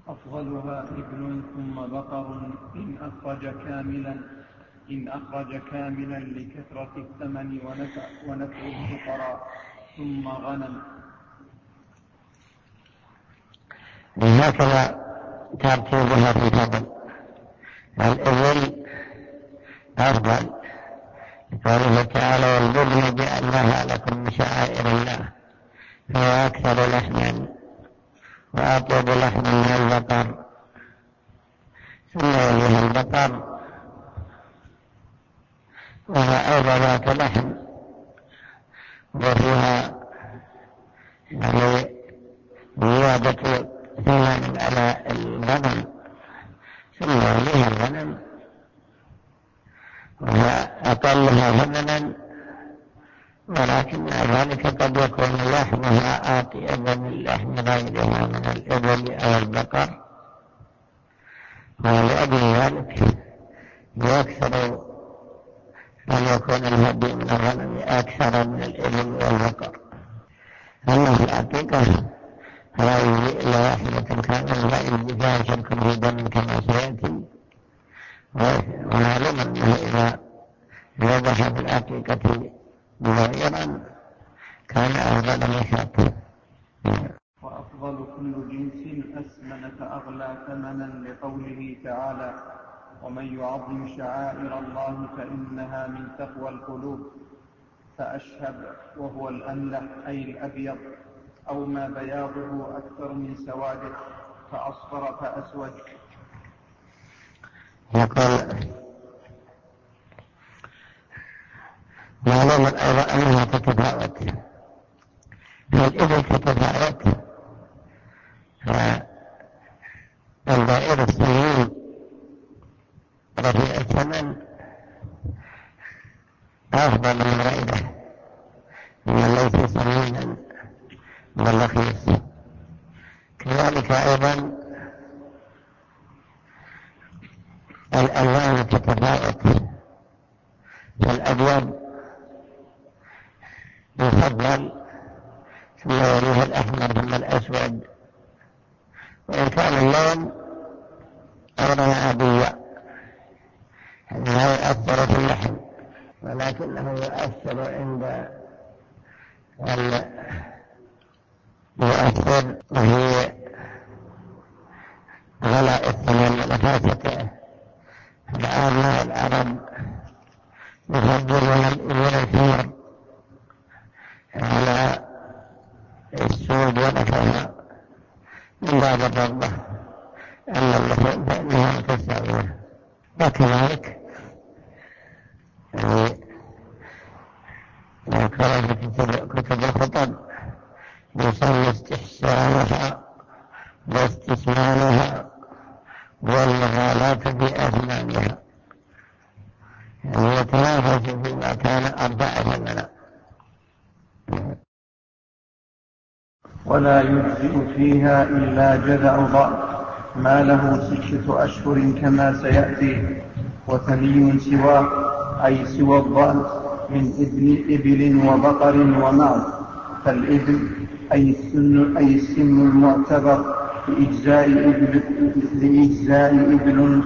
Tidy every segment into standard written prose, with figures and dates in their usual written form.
أفضلها إبل ثم بقر إن أخرج كاملا لكثرة الثمن ونفع الفقراء، ثم غنم. هكذا ترتيبها في الفضل. الإبل أفضل، قوله تعالى: والبدن جعلناها لكم من شعائر الله، فهو أكثر لحما وأطيب لحما من البقر، ثم يليها البقر وهو أيضا ذات لحم وفيها زيادة ثمن على الغنم، ثم يليها الغنم وهو أقلها ثمنا، ولكن ذلك قد يكون لحمها أطيب من لحم غيرها من الإبل أو البقر، ولأجل ذلك يكثر أن يكون الهدي من الغنم أكثر من الإبل والبقر. أما في الحقيقة فلا يجزي إلا واحدة كاملة، لا يجزي فيها شرك في دم كما سيأتي. ومعلوم أنه إذا ذبح في الحقيقة مغيرا كان أفضل من شاة. وأفضل كل جنس أسمن فأغلى ثمنا، لقوله تعالى: ومن يعظم شعائر الله فإنها من تقوى القلوب. فأشهب وهو الأملح أي الأبيض، أو ما بياضه أكثر من سواده، فأصفر فأسود. يقول معلوم أيضا أنها تتفاوت، فالإبل تتفاوت، فالبائر السمين رفيع الثمن أفضل من غيره من ليس سمينا بل رخيص. كذلك أيضا الألوان تتفاوت، فالأبيض يفضل، ثم يليه الأحمر ثم الأسود، وإن كان اللون أيضا عاديا لا يؤثر في اللحم، ولكنه يؤثر عند يؤثر في غلاء الثمن ونفاسته. الآن العرب يفضلون الإبل الحمر على السود ونحوها من باب الرغبة، أما اللحم فإنها تستويه. وكذلك ذكر في كتب الخطب يسمى استحسانها واستثمانها والمغالاة في أثمانها، يعني يتنافس فيما كان أربع ثمنا. ولا يجزئ فيها إلا جذع ضأن ما له 6 أشهر كما سيأتي، وثني سواه أي سوى الضأن من إبل وبقر ومعز. فالإبل أي السن المعتبر لإجزاء إبل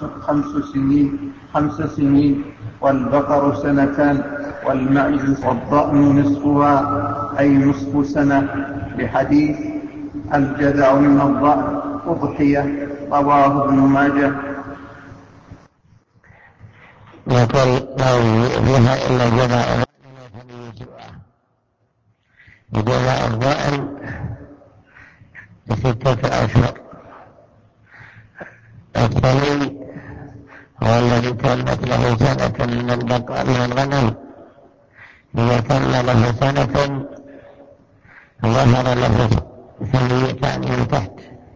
5 سنين، والبقر 2 والمعز والضأن نصفها أي نصف سنة، لحديث الجذع من الضأن أضحية، رواه ابن ماجه. يقول لا فيها إلا جذع جذع الضأن 6 أشهر. الثاني هو الذي تمت له سنة من الغنم، إذا تم له سنة ظهر له ثنيتان من تحت،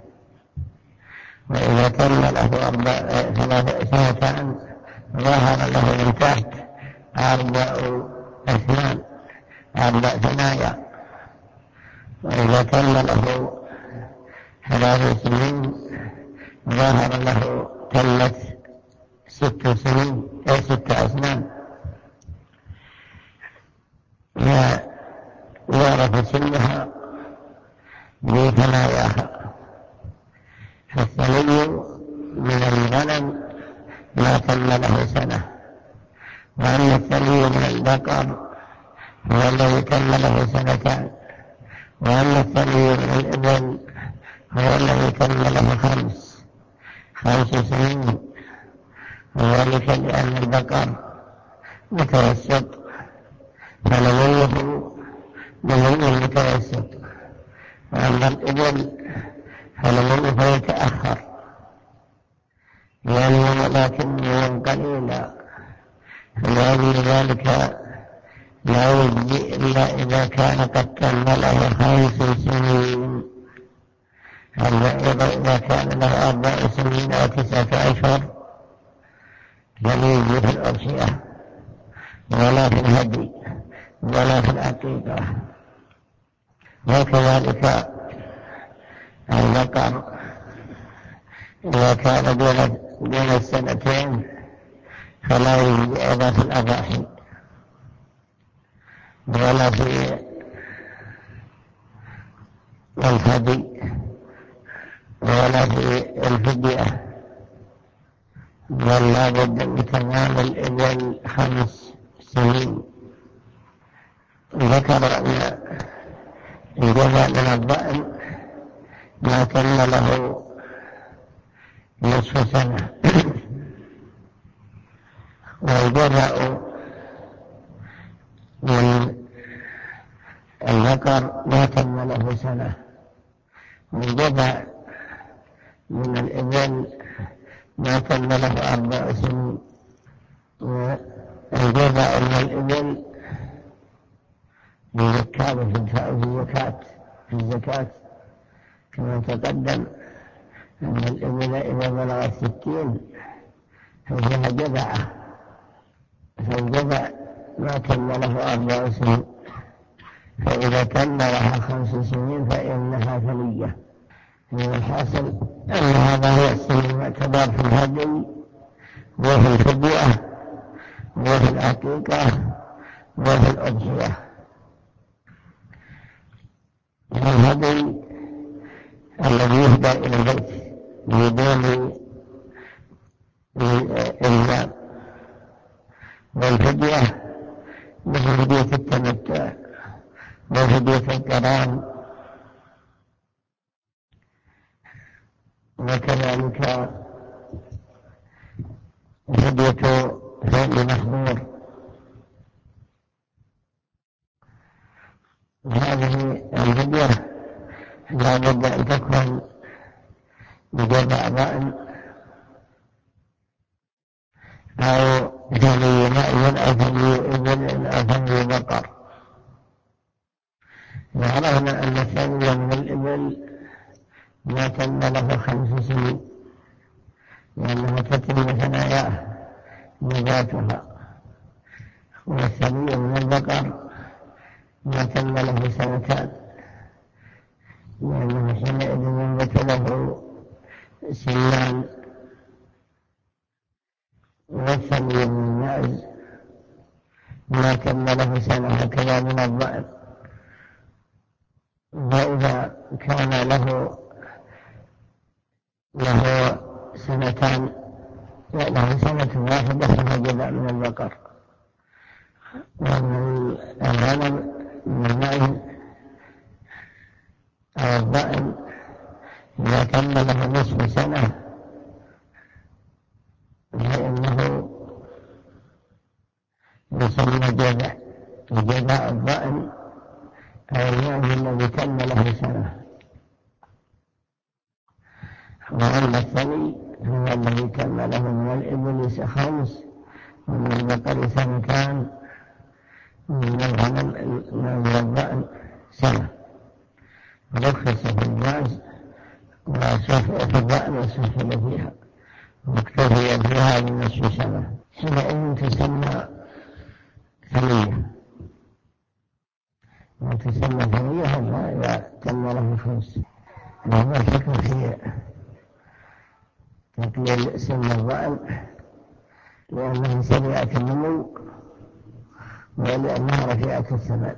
وإذا تم له 3 سنتان ظهر له من تحت 4 ثنايا، وإذا تم له 3 سنين ظهر له تمت 6 سنين أي 6 أسنان. يعرف سنها بثناياها، فالثني من الغنم ما تم له سنة، وأما الثني من البقر هو الذي تم له سنتان، وأما الثني من الإبل هو الذي تم له خمس سنين، وذلك لأن البقر متوسط فنموه نمو متوسط، وأما الإبل فنموه يتأخر ينمو لكنه قليلا، فلأجل ذلك لا يجزي إلا إذا كان قد تم له 5 سنين. أما إذا كان له 4 سنين أو 9 أشهر لم يجزي في الأضحية ولا في الهدي ولا في العقيقة. وكذلك البقر إذا كان دون السنتين فلا يجزي أيضا في الأضاحي ولا في الهدي ولا في الفدية، بل لا بد من تمام الإبل 5 سنين. ذكر أن الجزاء من الضأن ما تم له نصف سنة، والجزاء من البقر ما تم له سنة، والجزاء من الإبل ما تم له 4 سنين. والجزاء من الإبل في الزكاة كما تقدم أن الإبل إذا بلغت 60 ففيها جزعة، فالجزع ما تم له 4 سنين، فإذا تم لها 5 سنين فإنها ثنية. الحاصل أن هذا هو السن المعتبر في الهدي وفي الفدية وفي العقيقة وفي الأضحية. الهدي الذي يهدى إلى البيت بدون إلزام، والفدية مثل فدية التمتع وفدية القران، وكذلك فدية فعل محظور. هذه الفدية لا بد أن تكون بجزع ضأن أو ثني مأذن أو ثني إبل أو ثني بقر. وعرفنا أن الثني من الإبل ما تم له 5 سنين لأنها تتم ثناياه نباتها، والثني من البقر ما تم له 2 لأنه حينئذ ينبت له سنان. والثني من الماعز ما تم له سنة، هكذا من الضأن. وإذا كان له 2 له 1 واحدة فهو جزاء من البقر. ومن الغنم من الماعز أو الضأن إذا تم له نصف سنة فإنه يسمى جزاء الضأن أو الماعز الذي تم له سنة. وأما الثني هو الذي تم له من الإبل 5 ومن البقر 2 ومن الغنم من الضأن 1. رخص في الماعز وفي الضأن وسهل فيها واكتفي فيها بنصف سنة، حينئذ تسمى ثنية. وتسمى ثنية إذا تم له 5. وهو الحكم في تقليل سن الضأن لأنه سريعة النمو ولأنها رفيعة الثمن.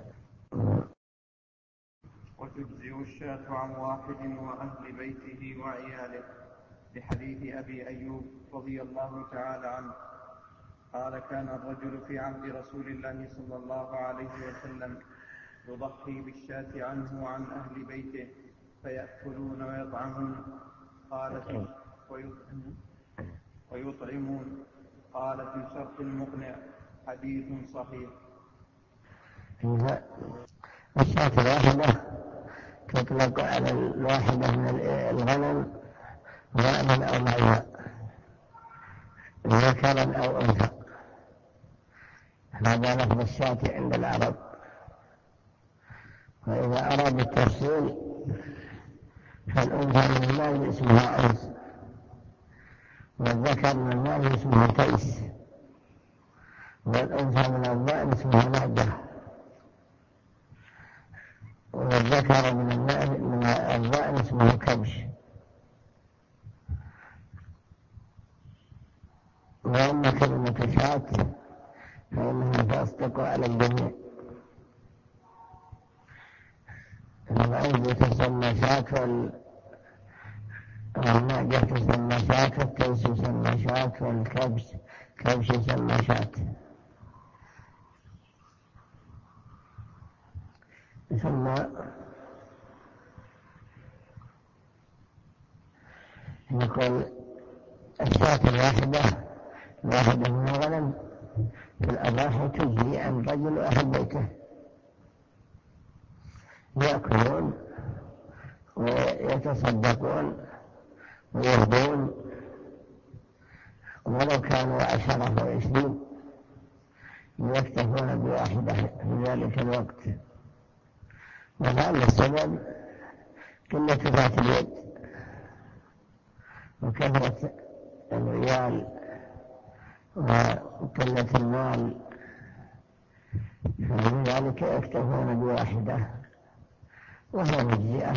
وتجزئ الشاة عن واحد وأهل بيته وعياله. لحديث أبي أيوب رضي الله تعالى عنه قال كان الرجل في عهد رسول الله صلى الله عليه وسلم يضحي بالشاة عنه وعن أهل بيته فيأكلون ويطعمون ويطعمون قال في شرط المقنع حديث صحيح. الشاة الواحدة تطلق على الواحدة من الغنم ضأنا أو معزا ذكرا أو أنثى. هذا لفظ الشاة عند العرب. وإذا أراد التفصيل فالأنثى من المال اسمها أنس، والذكر من المال اسمه تيس، والأنثى من الضأن اسمها نعجة، والذكر من الضأن اسمه كبش. وأما كلمة شاة فإنها تصدق على الجميع. العز تسمى شاة، والنعجة تسمى شاة، والتيس يسمى شاة، والكبش يسمى شاة. ثم نقول الشاة الواحدة من الغنم في الأضاحي تجزي عن رجل أهل بيته، يأكلون ويتصدقون ويهدون ولو كانوا 10 و20 يكتفون بواحدة في ذلك الوقت. وهذا السبب قلة ذات اليد وكثرة العيال وقلة المال، فلذلك يكتفون بواحدة وهي مجزئة.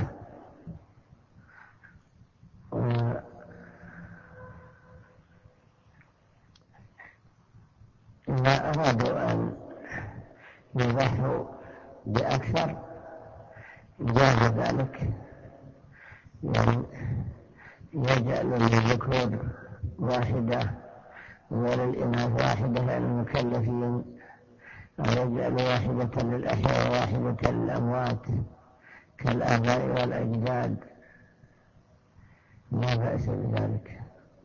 إذا أرادوا أن يضحوا بأكثر جاز ذلك، يعني يجعل للذكور واحدة وللإناث واحدة للمكلفين، أو يجعل واحدة للأحياء وواحدة للأموات كالآباء والأجداد، لا بأس بذلك.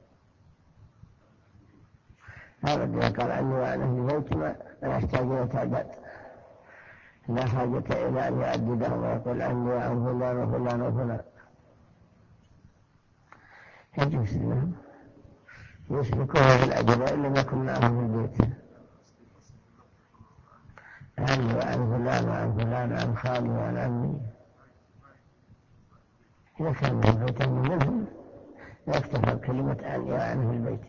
هذا الذي قال عني وعن أهل بيت ما يحتاج إلى تعداد، لا حاجة إلى أن يعددهم ويقول عني وعن فلان وفلان وفلان. يجوز لهم يشركوه بالأجداء إن لم يكن معهم البيت، عني وعن فلان وعن فلان وعن خالي وعن عمي. إذا كان من بيت منهم يكتفى كلمة عني وعنه البيت.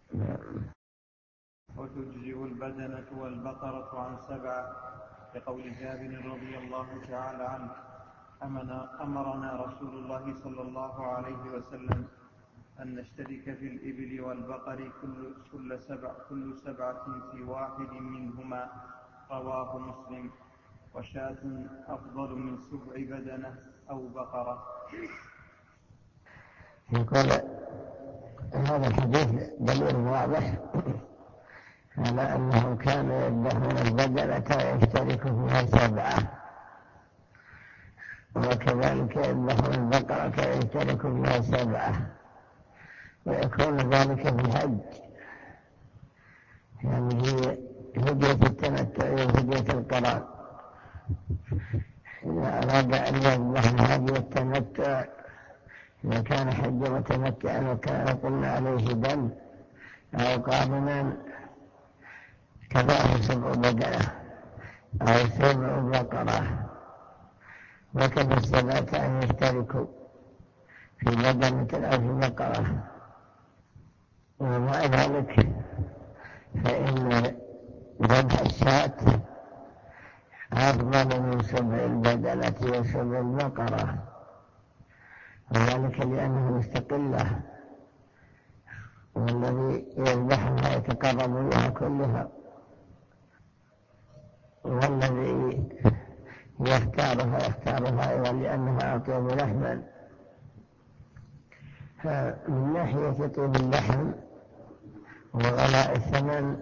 وتجزئ البدنة والبقرة عن 7 لقول جابر رضي الله تعالى عنه أمرنا رسول الله صلى الله عليه وسلم أن نشترك في الإبل والبقر كل 7 في واحد منهما، رواه مسلم. وشاة أفضل من 7 بدنة أو بقرة. يقول هذا الحديث دليل واضح على أنه كان يذبحون البدنة ويشترك فيها 7، وكذلك يذبحون البقرة ويشترك فيها 7، ويكون ذلك في الحج، يعني هي هدية التمتع وهدية القران. إذا أراد أن يذبح هدية التمتع، إذا كان حج متمتعا وكان قلنا عليه دم أو قارنا، كذلك 7 بدنة أو 7 بقرة، وكذا السبعة أن يشتركوا في بدنة أو في بقرة. ومع ذلك فإن ذبح الشاة أفضل من 7 البدنة و7 البقرة، وذلك لأنه مستقلة، والذي يذبحها يتقرب بها كلها، والذي يختارها أيضا لأنها أطيب لحما. فمن ناحية طيب اللحم وغلاء الثمن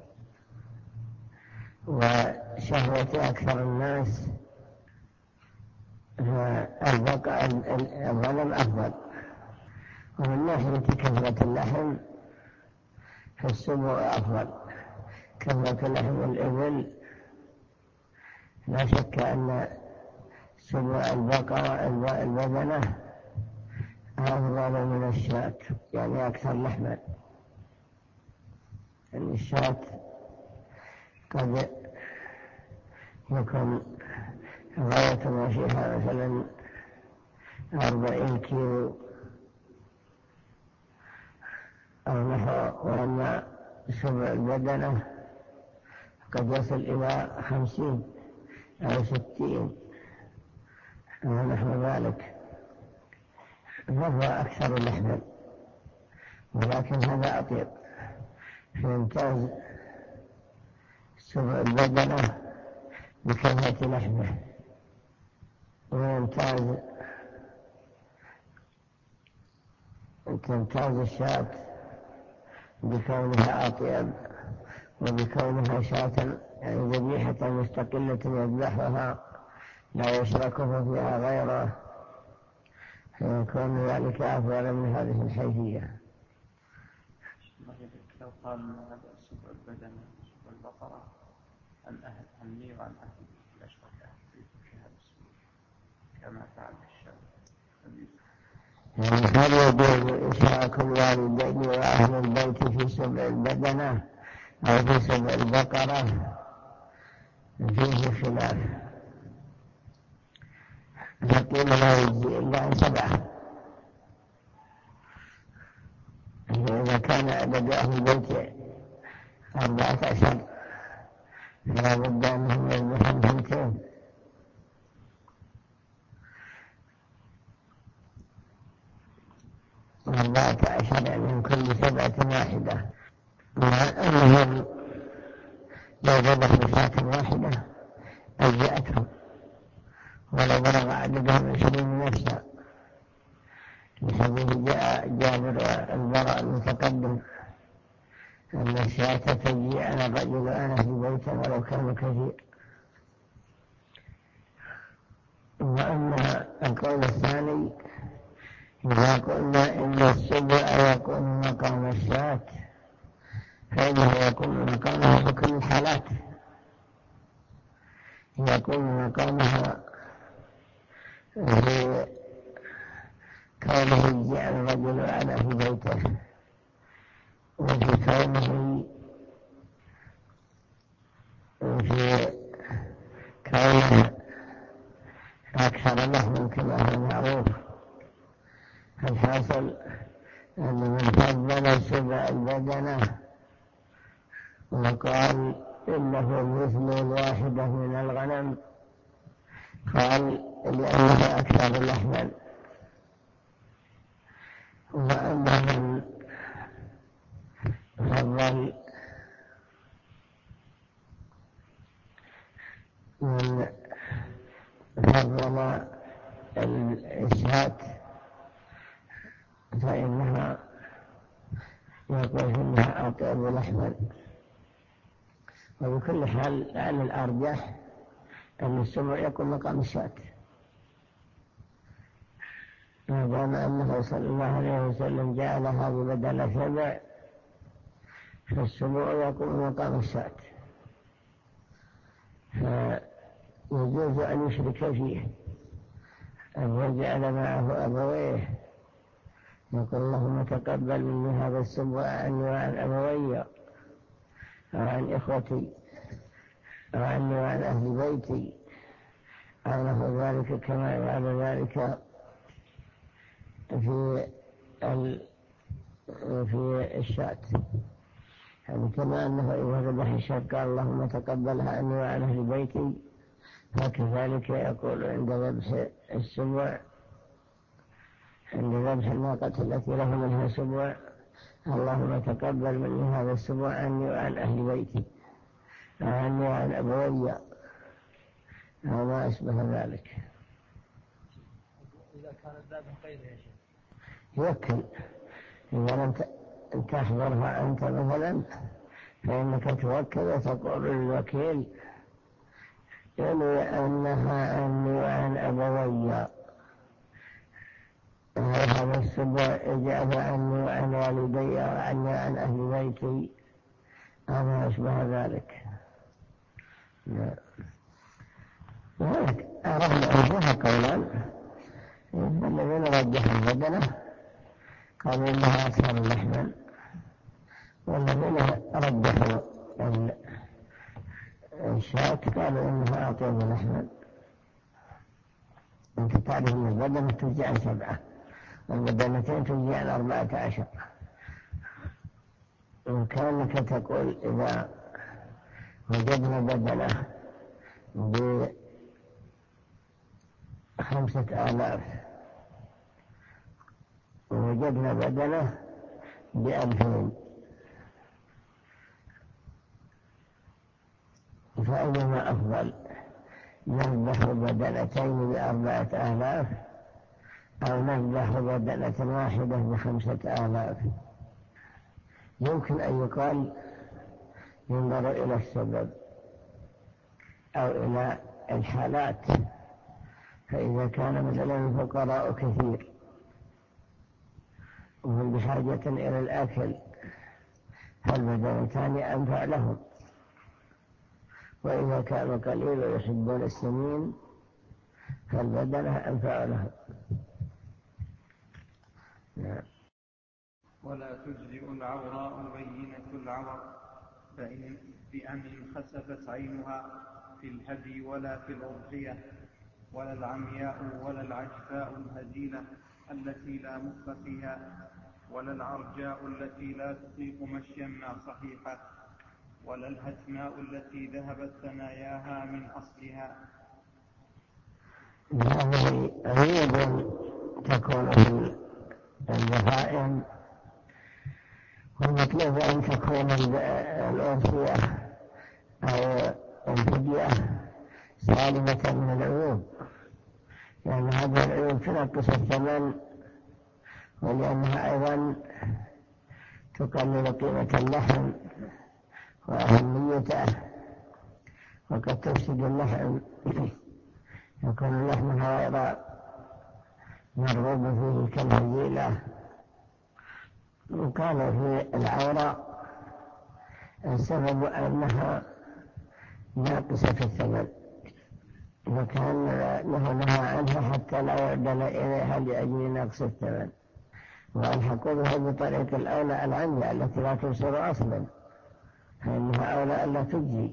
وشهوة أكثر الناس الغنم أفضل. ومن ناحية كثرة اللحم فالسبع أفضل. كثرة لحم الإبل لا شك أن سبع البقرة البدنة أفضل من الشاة، يعني أكثر لحما. يعني الشاة قد يكون غاية ما فيها مثلا 40 كيلو أو نحو، وأن سبع البدنة قد يصل إلى 50 أو 60 أو نحو ذلك، فهو أكثر لحما. ولكن هذا أطيب، فيمتاز سبع البدنة بكثرة لحمه، وتمتاز الشاة بكونها أطيب وبكونها شاة يعني ذبيحة مستقلة يذبحها لا يشركه فيها غيره، فيكون ذلك أفضل من هذه الحيثية. لو قال هذا سبع البدنة سبع البقرة عني وعن أهل الأشرك أهل في هذا السبع كما فعل الشاب. يعني هل يجوز إشراك الوالدين وأهل البيت في سبع البدنة أو في سبع البقرة؟ فيه خلاف، فقيل لا يجزي إلا عن 7. إذا كان عدد أهل البيت 14 فلا بد أنهم يذبحون 2. يعني من كل 7 واحدة، مع أنهم لو ذبحوا شاة واحدة أجزأتهم ولو بلغ عددهم 20 نفسا، لحديث جابر والبراء المتقدم أن الشاة تجي على الرجل أنا في بيته ولو كان كثير. وأما القول الثاني إذا قلنا إن السبع يكون مقام الشاة فإنه يكون مقامها في كل الحالات، يكون مقامها في كونه يجعل الرجل على في بيته، وفي كونه أكثر لحم كما هو معروف. الحاصل أن من فضل سبع البدنة وقال إنه مثل الواحدة من الغنم قال لأنه أكثر لحما. وأما من فضل الشاة فإنها يقول إنها أطيب لحما. وبكل حال لعل الأرجح أن السبع يكون مقام الشاة، ما دام أنه صلى الله عليه وسلم جعلها بدل 7 فالسبع يكون مقام الشاة، فيجوز أن يشرك فيه، أن يجعل معه أبويه يقول اللهم تقبل مني هذا السبع عني وعن أبوي وعن إخوتي وعني وعن أهل بيتي أو نحو ذلك، كما يفعل ذلك في الشاة. يعني كما أنه إذا ذبح الشاة قال اللهم تقبلها عني وعن أهل بيتي، فكذلك يقول عند ذبح السبع، عند ذبح الناقة التي له منها سبع اللهم تقبل مني هذا السبع عني وعن أهل بيتي وعني وعن أبوي أو ما أشبه ذلك. إذا كان الذبح غير يا شيخ، يوكل. إذا لم تحضرها أنت مثلا فإنك توكل وتقول للوكيل ينوي أنها عني وعن أبوي، هذا السبع إجابة عني وعن والدي وعني وعن أهل بيتي، هذا أشبه ذلك. وهناك أرهن أنها قولان، الذين رجحوا البدنة قالوا إنها أكثر لحما، والذين رجحوا الشاة قالوا إنها أطيب لحما. أنت تعرف أن البدنة تجزي عن 7 والبدنتين تجزي عن 14. وكأنك تقول إذا وجدنا بدنة ب5,000 ووجدنا بدنة ب2,000، فأيما أفضل، نذبح بدنتين ب4,000 أو نذبح بدنة واحدة ب5,000؟ يمكن أن يقال ينظر إلى السبب أو إلى الحالات، فإذا كان مثلا الفقراء كثير وهم بحاجة إلى الأكل فالبدنتان أنفع لهم، وإذا كانوا قليل ويحبون السمين فالبدنة أنفع لهم. ولا تجزئ العوراء بينة العور بأن انخسفت عينها في الهدي ولا في الأضحية، ولا العمياء ولا العجفاء الهزيلة التي لا مخ فيها، ولا العرجاء التي لا تطيق مشيا مع صحيحة، ولا الهتماء التي ذهبت ثناياها من أصلها. هذه عيوب تكون في البهائم، والمطلوب أن تكون الأضحية أو الفدية سالمة من العيوب، لأن هذه العيوب تنقص الثمن، ولأنها أيضا تقلل قيمة اللحم وأهميته، وقد تفسد اللحم، يكون اللحم غير مرغوب فيه كالهزيلة. وقال في العورة السبب أنها ناقصة الثمن، وكان نهى عنها حتى لا يعدل إليها لأجل نقص الثمن، والحقوا بها بطريق الأولى العمياء التي لا تبصر أصلا، فإنها أولى ألا تجزي.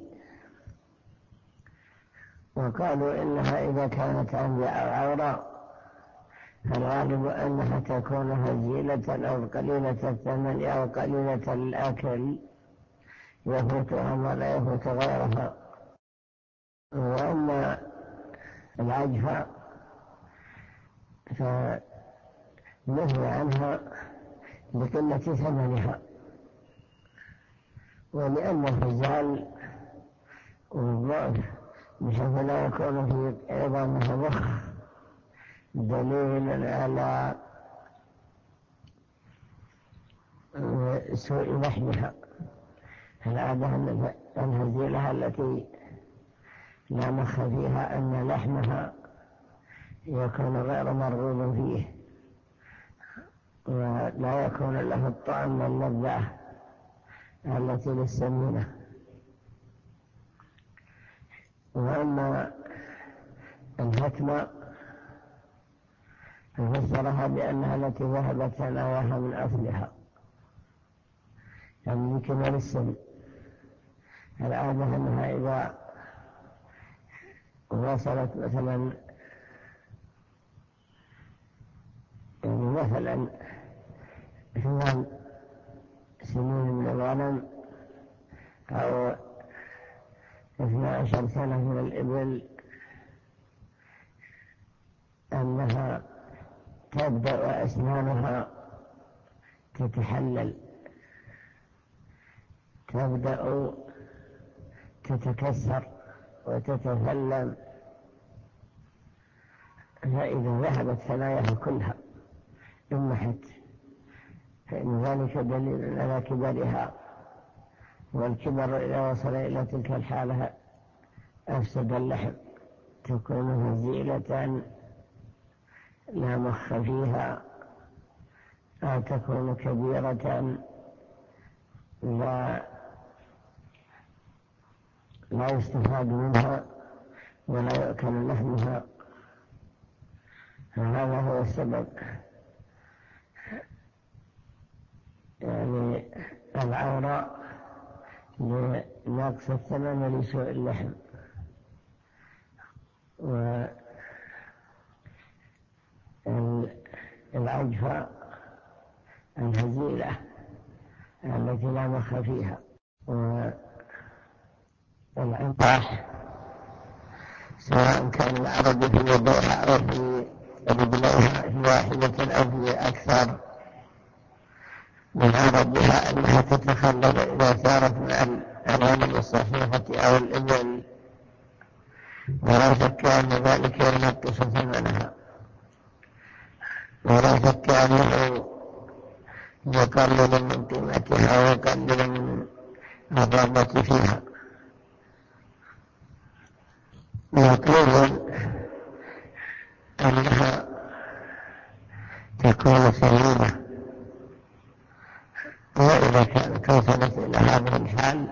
وقالوا إنها إذا كانت عمياء أو عورة فالغالب أنها تكون هزيلة أو قليلة الثمن أو قليلة الأكل يفوتها ما لا يفوت غيرها. وأما العجفة فنهي عنها لقلة ثمنها، ولأن الهزال والضعف بحيث لا يكون في عظامها مخ دليل على سوء لحمها. العادة أن الهزيلة التي لا مخ فيها أن لحمها يكون غير مرغوب فيه ولا يكون له الطعم واللذة التي للسمينة. وأما الهتمة ففسرها بأنها التي ذهبت ثناياها من أصلها، يعني يمكن للسن. العادة أنها إذا وصلت مثلا 8 سنين من الغنم أو 12 سنة من الإبل أنها تبدأ أسنانها تتحلل، تبدأ تتكسر وتتفلم، فإذا ذهبت ثناياها كلها انمحت، فإن ذلك دليل على كبرها، والكبر إذا وصل إلى تلك الحالة أفسد اللحم، تكون هزيلة لا مخ فيها، أو تكون كبيرة لا يستفاد منها ولا يؤكل لحمها. هذا هو السبب، يعني العورة لنقص الثمن لسوء اللحم، والعجفة الهزيلة التي لا مخ فيها، والعنطاح سواء كان العرض في يديها أو في رجليها في واحدة أو في أكثر من عرضها، أنها تتخلل إذا سارت مع الغنم الصحيحة أو الإبل، ولا شك أن ذلك ينقص ثمنها، ولا شك أنه يقلل من قيمتها ويقلل من الرغبة فيها. مطلوب أنها تكون سليمة، وإذا كانت وصلت إلى هذه الحال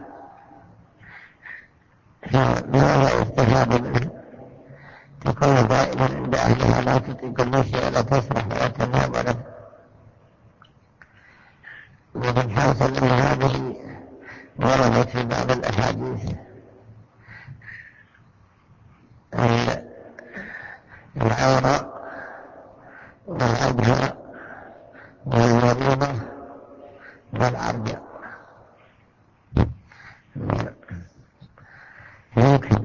فما لا يستفاد منه، تكون دائما عند أهلها، لا تطيق المشي ولا تسرح ولا تنام ولا. ومن حاصل أن هذه وردت في بعض الأحاديث العورة والعجهة والمريضة والعرجة، يمكن،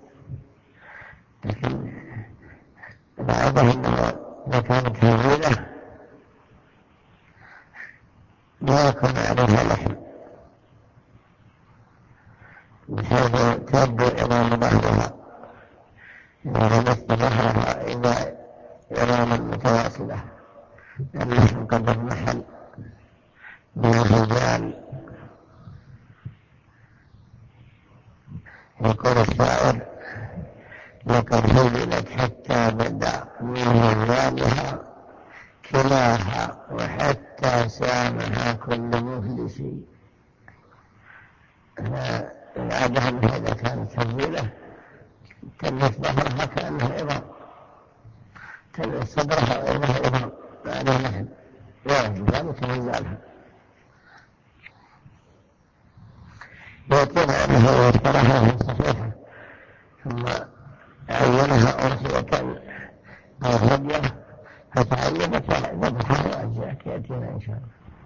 لكن بعضهم إذا كانت هزيلة لا يكون عليها لحم، بحيث تبدو إلى ظهرها، إذا لمست ظهرها إذا إراما متواصلة، اللحم قد اضمحل من الرجال. يقول الشاعر: لقد هزلت حتى بدا من هزالها كلاها، وحتى سامها كل مفلس. العادة أنها إذا كانت هزيلة تلف ظهرها كأنها عظام، تلف صدرها كأنها عظام بعد اللحم، ذلك هزالها. يأتينا أنه اشتراها صحيحة ثم عينها أرحية أو هدية فتعينت ذبحها وأجزاك، يأتينا إن شاء الله.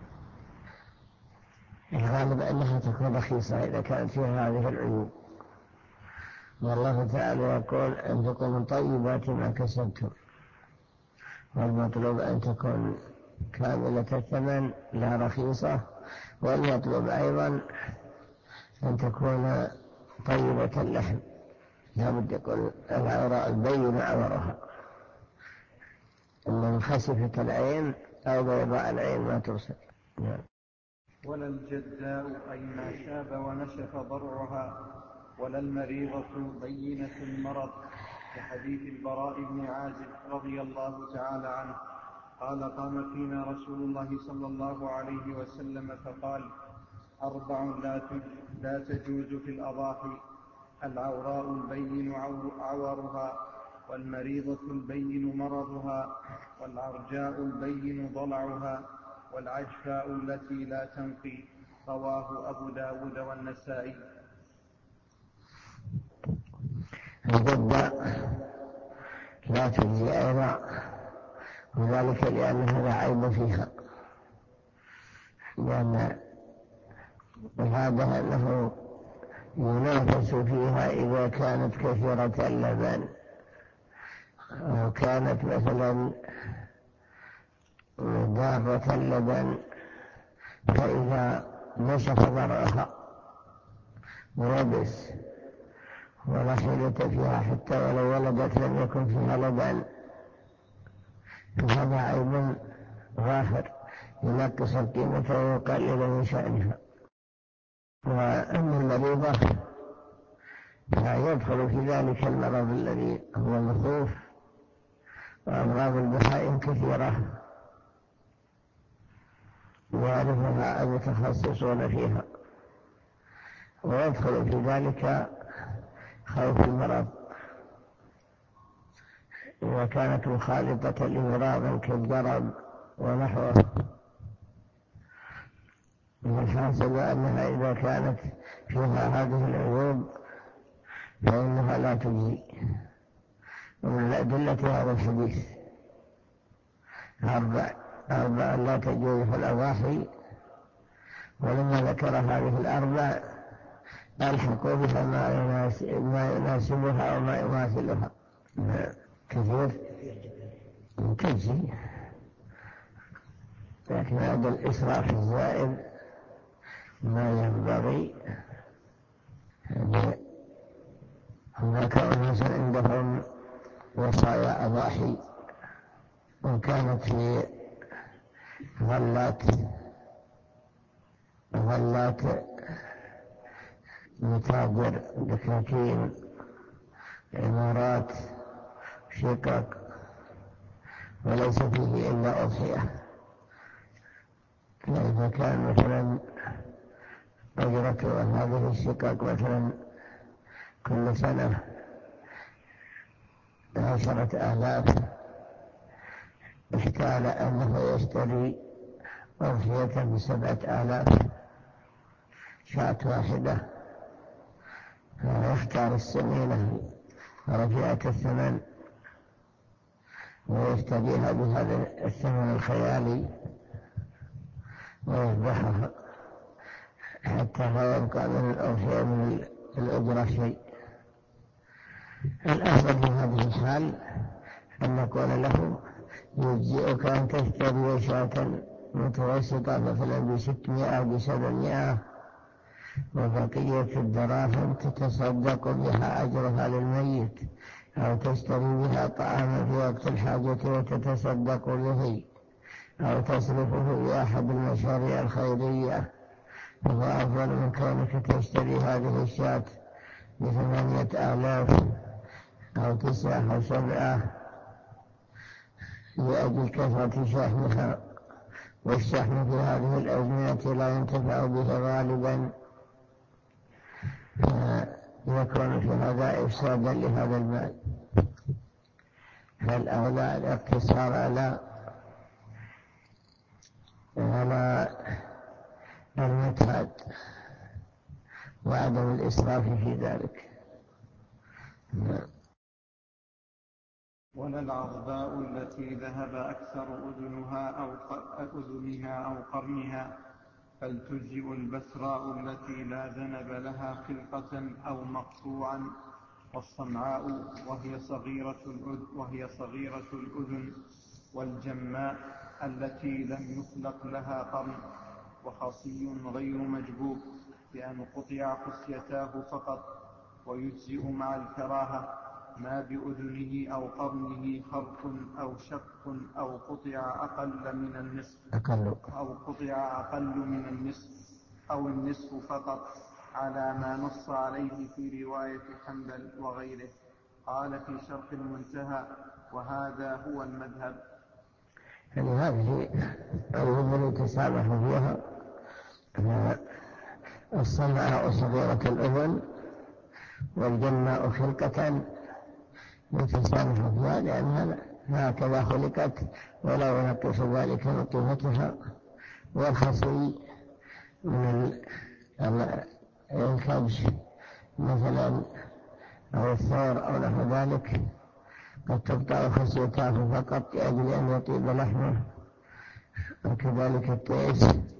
الغالب أنها تكون رخيصة إذا كانت فيها هذه العيوب، والله تعالى يقول: أنفقوا من طيبات ما كسبتم. والمطلوب أن تكون كاملة الثمن لا رخيصة، والمطلوب أيضا أن تكون طيبة اللحم، لا بد يكون العوراء البين عورها، إن خسفت العين أو بيضاء العين ما ترسل. ولا الجداء أي ما شاب ونشف ضرعها، ولا المريضة بينة المرض، لحديث البراء بن عازب رضي الله تعالى عنه قال: قام فينا رسول الله صلى الله عليه وسلم فقال: 4 لا تجوز في الأضاحي: العوراء البين عورها، والمريضة البين مرضها، والعرجاء البين ضلعها، والعجفاء التي لا تنقي. رواه أبو داود والنسائي. الجدة لا تجزي أيضا، وذلك لأنها لا عيب فيها، لأن هذا أنه ينافس فيها إذا كانت كثيرة اللبن، أو كانت مثلا دارة اللبن، فإذا نشف ضرعها وربس ولا حيلة فيها حتى ولو ولدت لم يكن فيها لبن، فهذا عيب ظاهر ينقص القيمة ويقلل من شأنها. وأما المريضة فيدخل في ذلك المرض الذي هو المخوف، وأمراض البهائم كثيرة يعرفها المتخصصون فيها، ويدخل في ذلك خوف المرض إذا كانت مخالطة لمرض كالجرب ونحوه. والحاصل أنها إذا كانت فيها هذه العيوب فإنها لا تجزي. ومن الأدلة هذا الحديث أربع لا تجوز في الأضاحي، ولما ذكر هذه الأربع ألحقوا بها ما يناسبها وما يماثلها. كثير تجزي، لكن هذا الإسراف الزائد ما ينبغي. هناك أناس عندهم وصايا أضاحي، وكانت في غلات متاجر، دكاكين، عمارات، شقق، وليس فيه إلا أضحية. فإذا كان مثلا أجرة هذه الشقق مثلا كل سنة 10,000، احتال أنه يشتري أضحية ب7,000 شاة واحدة، فيختار السمينة رفيعة الثمن ويشتريها بهذا الثمن الخيالي ويذبحها حتى لا يبقى من الأضحية من الأجرة شيء. الأفضل في هذه الحال أن نقول له يجزئك أن تشتري شاة متوسطة مثلا ب600 أو ب700، وبقية الدراهم تتصدق بها أجرها للميت، أو تشتري بها طعاما في وقت الحاجة وتتصدق به، أو تصرفه في أحد المشاريع الخيرية، فهو أفضل من كونك تشتري هذه الشاة ب8,000 أو 9 أو 7 لأجل كثرة شحنها، والشحن في هذه الأزمنة لا ينتفع به غالبا، فيكون في هذا إفسادا لهذا المال. فالأولى الاقتصار على المعتاد وعدم الإسراف في ذلك. ولا العظباء التي ذهب أكثر أذنها أو قرنها، فلتجزئ البسراء التي لا ذنب لها خلقة أو مقطوعا، والصنعاء وهي صغيرة الأذن، والجماء التي لم يخلق لها قرن، وخصي غير مجبوب بأن قطع خصيتاه فقط، ويجزئ مع الكراهة ما بأذنه أو قرنه خرق أو شق أو قطع أقل من النصف أو النصف فقط، على ما نص عليه في رواية حنبل وغيره. قال في شرح المنتهى: وهذا هو المذهب. يعني هذه الأمور تسامح فيها. الصنعاء صغيرة الأذن والجماء خلقة يتسامح فيها، لأنها هكذا خلقت ولا ينقص ذلك من قيمتها. والخصي من الكبش مثلا أو الثور أو نحو ذلك قد تقطع خصيتاه فقط لأجل أن يطيب لحمه، وكذلك التيس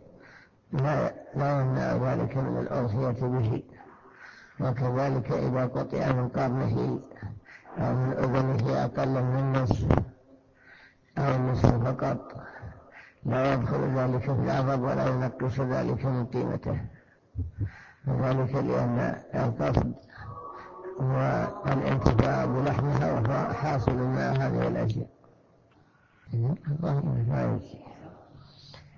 لا يمنع ذلك من الأضحية به. وكذلك إذا قطع من قرنه أو من أذنه أقل من النصف أو النصف فقط لا يدخل ذلك في العظم ولا ينقص ذلك من قيمته، وذلك لأن القصد هو الانتفاع بلحمها، وهو حاصل مع هذه الأشياء. الله ما يجي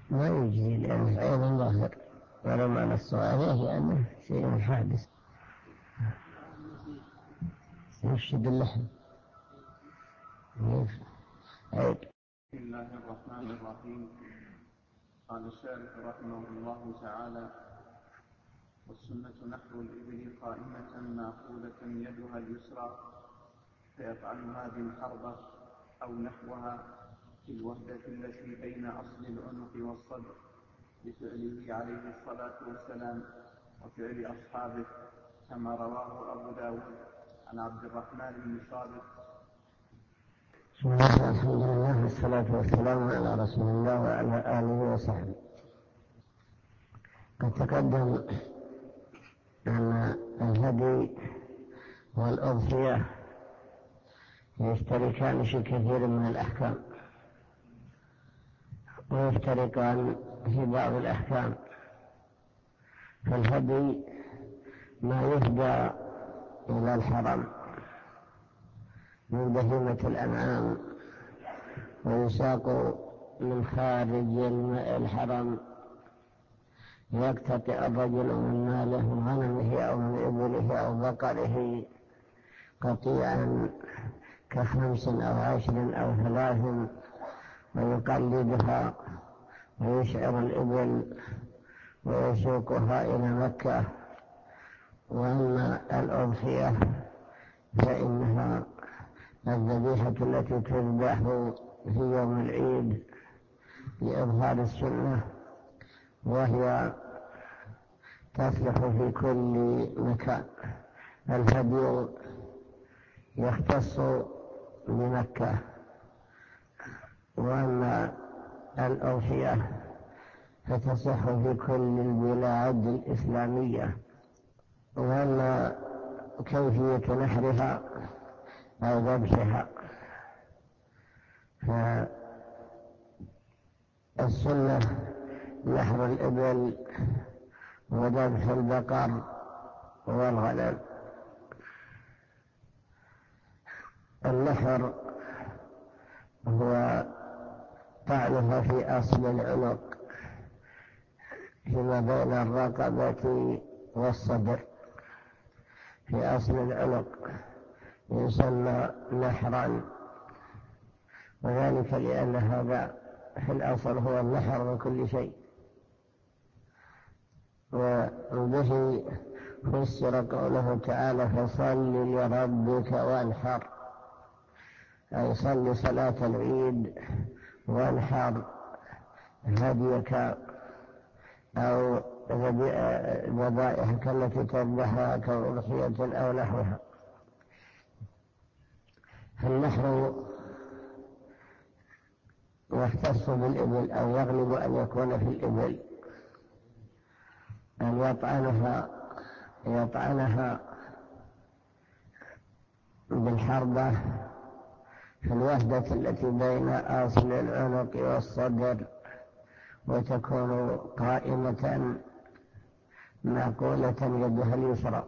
ما يجزي لأنه عين ظاهر، ولما نص عليه لأنه شيء حادث يفسد اللحم. بسم الله الرحمن الرحيم. قال الشارح رحمه الله تعالى: والسنة نحر الإبل قائمة مأخوذة يدها اليسرى فيفعلها بالحربة أو نحوها في الوهدة التي بين أصل العنق والصدر، بفعله عليه الصلاة والسلام وفعل أصحابه، كما رواه أبو داود عن عبد الرحمن بن صابر. بسم الله الحمد لله والصلاة والسلام على رسول الله وعلى آله وصحبه. قد تقدم أن الهدي والأضحية يشتركان في كثير من الأحكام، ويفترقان في بعض الأحكام. فالهدي ما يهدى إلى الحرم من بهيمة الأنعام ويساق من خارج الحرم، يقتطع الرجل من ماله من غنمه أو من إبله أو بقره قطيعا ك5 أو 10 أو 3، ويقلدها ويشعر الإبل ويسوقها إلى مكة. وأما الأضحية فإنها الذبيحة التي تذبح في يوم العيد لإظهار السنة، وهي تصلح في كل مكان. الهدي يختص بمكة، وأما الأضحية فتصح في كل البلاد الإسلامية. وأما كيفية نحرها أو ذبحها فالسنة نحر الإبل وذبح البقر والغنم. النحر هو طعنها في أصل العنق فيما بين الرقبة والصدر، في أصل العنق يسمى نحرا، وذلك لأن هذا في الأصل هو النحر من كل شيء. وبه فسر قوله تعالى: فصل لربك وانحر، أي صل صلاة العيد وانحر هديك أو ذبائحك التي تذبحها كأضحية أو نحوها. فالنحر يختص بالإبل أو يغلب أن يكون في الإبل، أن يطعنها بالحربة في الوهدة التي بين أصل العنق والصدر، وتكون قائمة معقولة يدها اليسرى.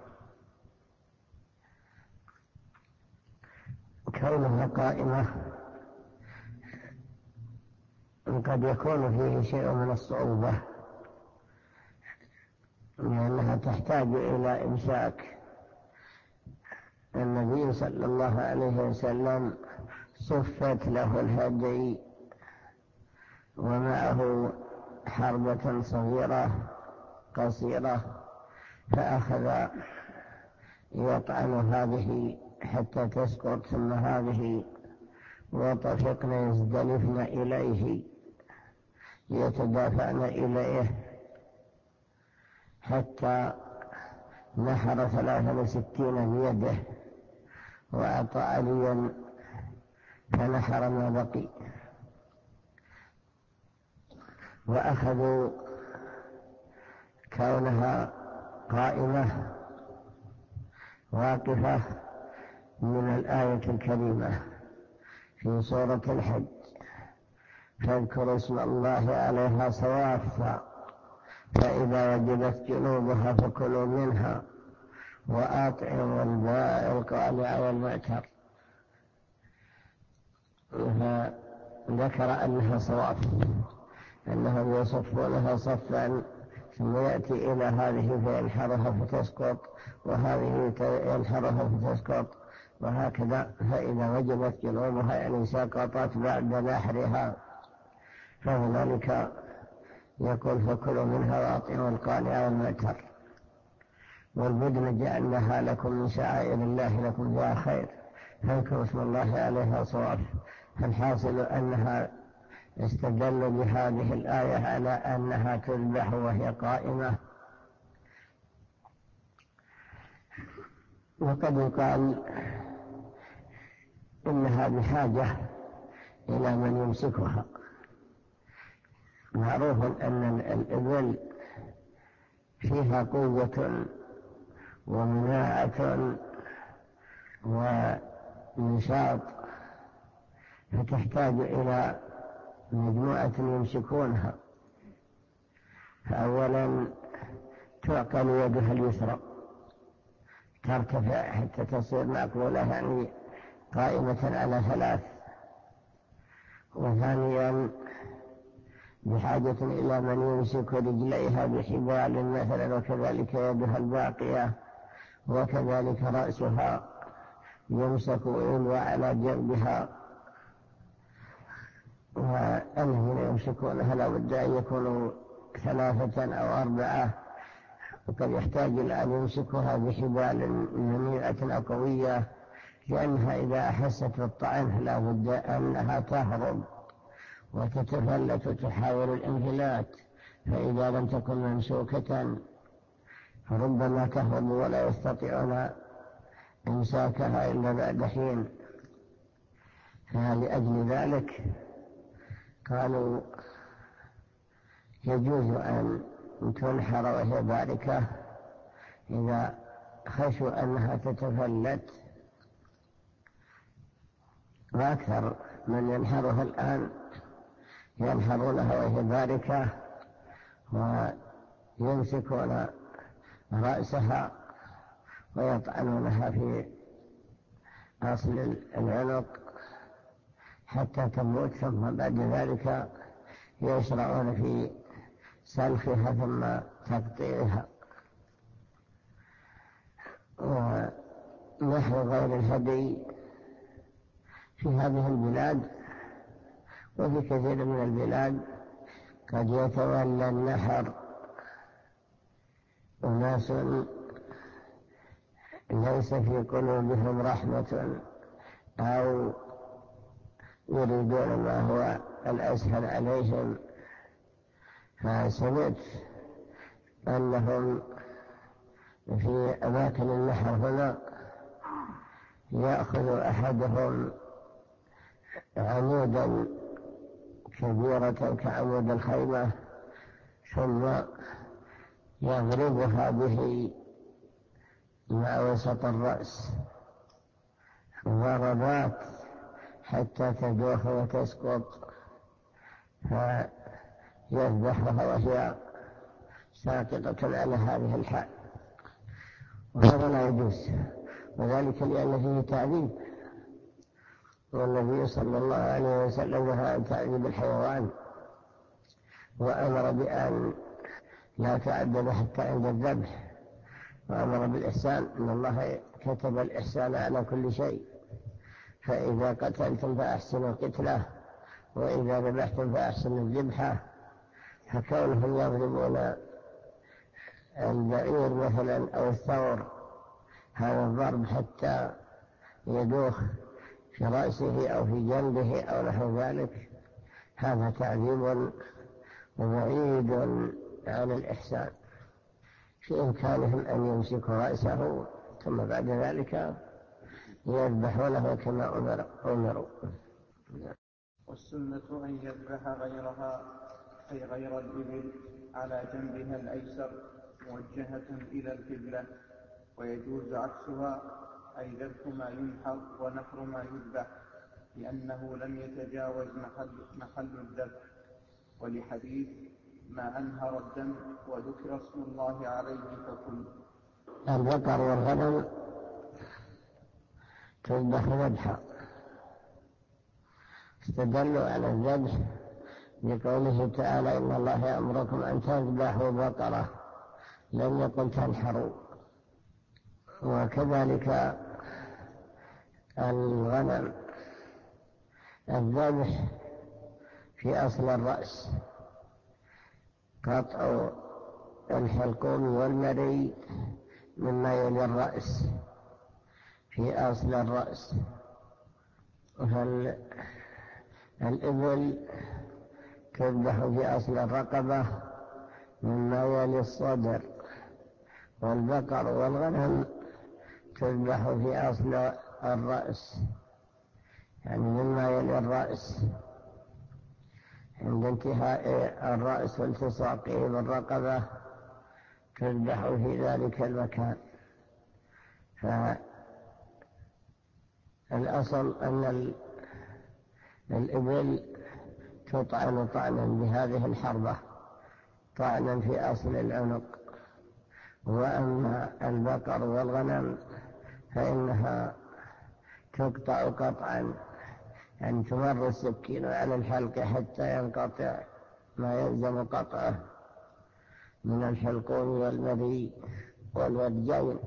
كونها قائمة قد يكون فيه شيء من الصعوبة، لأنها تحتاج إلى إمساك. النبي صلى الله عليه وسلم صفت له الهدي ومعه حربة صغيرة قصيرة، فأخذ يطعن هذه حتى تسقط، ثم هذه، وطفقن يزدلفن إليه يتدافعن إليه حتى نحر 63 بيده، وأعطى عليا فنحر ما بقي. وأخذوا كونها قائمة واقفة من الآية الكريمة في سورة الحج: فاذكروا اسم الله عليها صواف، فإذا وجبت جنوبها فكلوا منها وأطعموا البائع القانع والمعتر. فذكر أنها صواف، أنهم يصفونها صفا ثم يأتي إلى هذه فينحرها فتسقط وهذه ينحرها فتسقط وهكذا، فإذا وجبت جنوبها يعني سقطت بعد نحرها فهنالك يقول فكلوا منها وأطعموا القانع والمعتر. والبدن جعلناها لكم من شعائر الله لكم فيها خير فاذكروا اسم الله عليها صواف. فالحاصل أنها استدلوا بهذه الآية على أنها تذبح وهي قائمة. وقد يقال إنها بحاجة إلى من يمسكها. معروف أن الإبل فيها قوة ومناعة ونشاط، فتحتاج إلى مجموعة يمسكونها. فأولا تعقل يدها اليسرى ترتفع حتى تصير معقولة يعني قائمة على 3. وثانيا بحاجة إلى من يمسك رجليها بحبال مثلا، وكذلك يدها الباقية، وكذلك رأسها يمسك ويلوى على جنبها. والذين يمسكونها لا بد أن يكونوا 3 أو 4، وقد يحتاج إلى أن يمسكها بحبال منيعة أو قوية، لأنها إذا أحست بالطعن لا بد أنها تهرب وتتفلت وتحاول الانفلات، فإذا لم تكن ممسوكة فربما تهرب ولا يستطيعون إمساكها إلا بعد حين. فلأجل ذلك قالوا يجوز أن تنحر وهي باركة إذا خشوا أنها تتفلت. وأكثر من ينحرها الآن ينحرونها وهي باركة ويمسكون رأسها ويطعنونها في أصل العنق حتى تموت، ثم بعد ذلك يشرعون في سلخها ثم تقطيعها. ونحر غير الهدي في هذه البلاد وفي كثير من البلاد قد يتولى النحر أناس ليس في قلوبهم رحمة أو يريدون ما هو الأسهل عليهم. فسمعت أنهم في أماكن النحر هنا يأخذ أحدهم عمودا كبيرة كعمود الخيمة ثم يضربها به مع وسط الرأس ضربات حتى تدوخ وتسقط، فيذبحها وهي ساقطة على هذه الحال. وهذا لا يجوز، وذلك لأن فيه تعذيب، والنبي صلى الله عليه وسلم نهى عن تعذيب الحيوان وأمر بأن لا تعذب حتى عند الذبح، وأمر بالإحسان، إن الله كتب الإحسان على كل شيء، فإذا قتلتم فأحسنوا القتلة وإذا ذبحتم فأحسنوا الذبحة. فكونهم يضربون البعير مثلا أو الثور هذا الضرب حتى يدوخ في رأسه أو في جنبه أو نحو ذلك، هذا تعذيب وبعيد عن الإحسان. في إمكانهم أن يمسكوا رأسه ثم بعد ذلك يذبحونه كما أمروا. والسنة أن يذبح غيرها أي غير الإبل على جنبها الأيسر موجهة إلى القبلة، ويجوز عكسها أي ذبح ما ينحر ونحر ما يذبح، لأنه لم يتجاوز محل الذبح، ولحديث ما أنهر الدم وذكر اسم الله عليه فكل. البقر والغنم تذبح ذبحا، استدلوا على الذبح لقوله تعالى إن الله يأمركم أن تذبحوا بقرة، لم يقل تنحروا. وكذلك الغنم الذبح في أصل الرأس، قطع الحلقوم والمري مما يلي الرأس في أصل الرأس. الإبل تذبح في أصل الرقبة مما يلي الصدر، والبقر والغنم تذبح في أصل الرأس، يعني مما يلي الرأس عند انتهاء الرأس والتصاقه بالرقبة تذبح في ذلك المكان. فالأصل أن الإبل تطعن طعنا بهذه الحربة، طعنا في أصل العنق. وأما البقر والغنم فإنها تقطع قطعا، يعني تمر السكين على الحلق حتى ينقطع ما يلزم قطعه من الحلقوم والمري والودجين.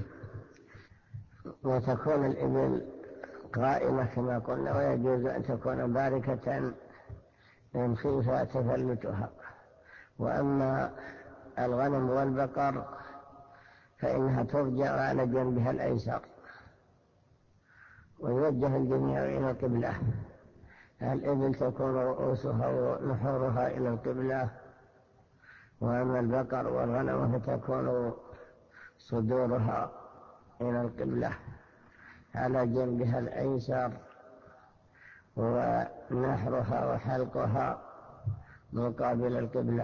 وتكون الإبل قائمة كما قلنا، ويجوز أن تكون باركة إن خيف تفلتها. وأما الغنم والبقر فإنها ترجع على جنبها الأيسر، ويوجه الجميع إلى القبلة. الإبل تكون رؤوسها ونحورها إلى القبلة، وأما البقر والغنم فتكون صدورها إلى القبلة على جنبها الأيسر، ونحرها وحلقها مقابل القبلة.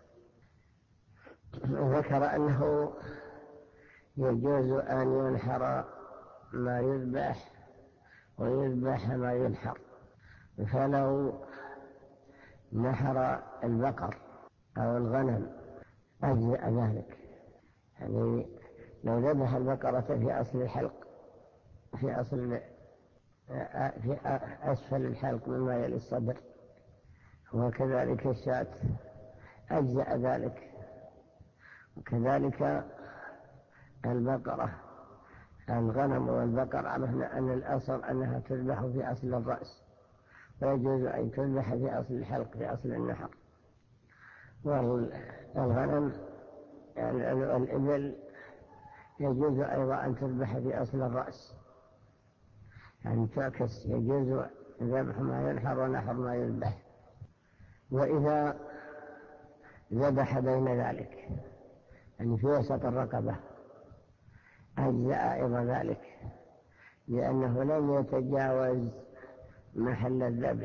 ذكر أنه يجوز أن ينحر ما يذبح ويذبح ما ينحر. فلو نحر البقر أو الغنم أجزأ ذلك، يعني لو ذبح البقرة في أصل الحلق، في أسفل الحلق مما يلي الصدر، وكذلك الشاة أجزأ ذلك. وكذلك البقرة، الغنم والبقر عرفنا أن الأصل أنها تذبح في أصل الرأس، ويجوز أن تذبح في أصل الحلق في أصل النحر. والغنم يعني الإبل يجوز أيضا أن تذبح في أصل الرأس، يعني تعكس، يجوز ذبح ما ينحر ونحر ما يذبح. وإذا ذبح بين ذلك، يعني في وسط الرقبة، أجزاء أيضا ذلك، لأنه لم يتجاوز محل الذبح.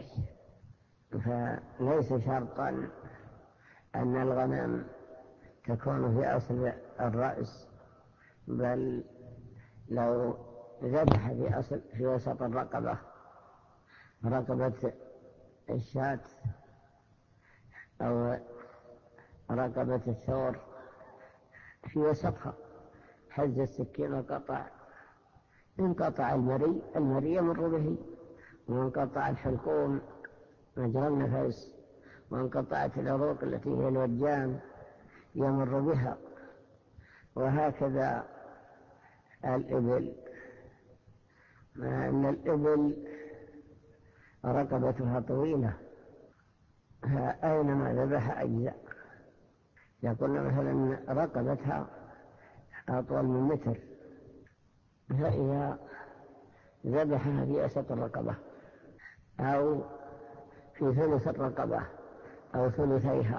فليس شرطا أن الغنم تكون في أصل الرأس، بل لو ذبح في وسط الرقبة، رقبة الشاة أو رقبة الثور في وسطها، حز السكين وقطع، انقطع المري يمر به، وانقطع الحلقوم مجرى النفس، وانقطعت العروق التي هي الوجان يمر بها. وهكذا الإبل، مع أن الإبل رقبتها طويلة، أينما ذبح أجزاء. يقول مثلا رقبتها أطول من متر، فإذا ذبحها في وسط الرقبة أو في ثلث الرقبة أو ثلثيها،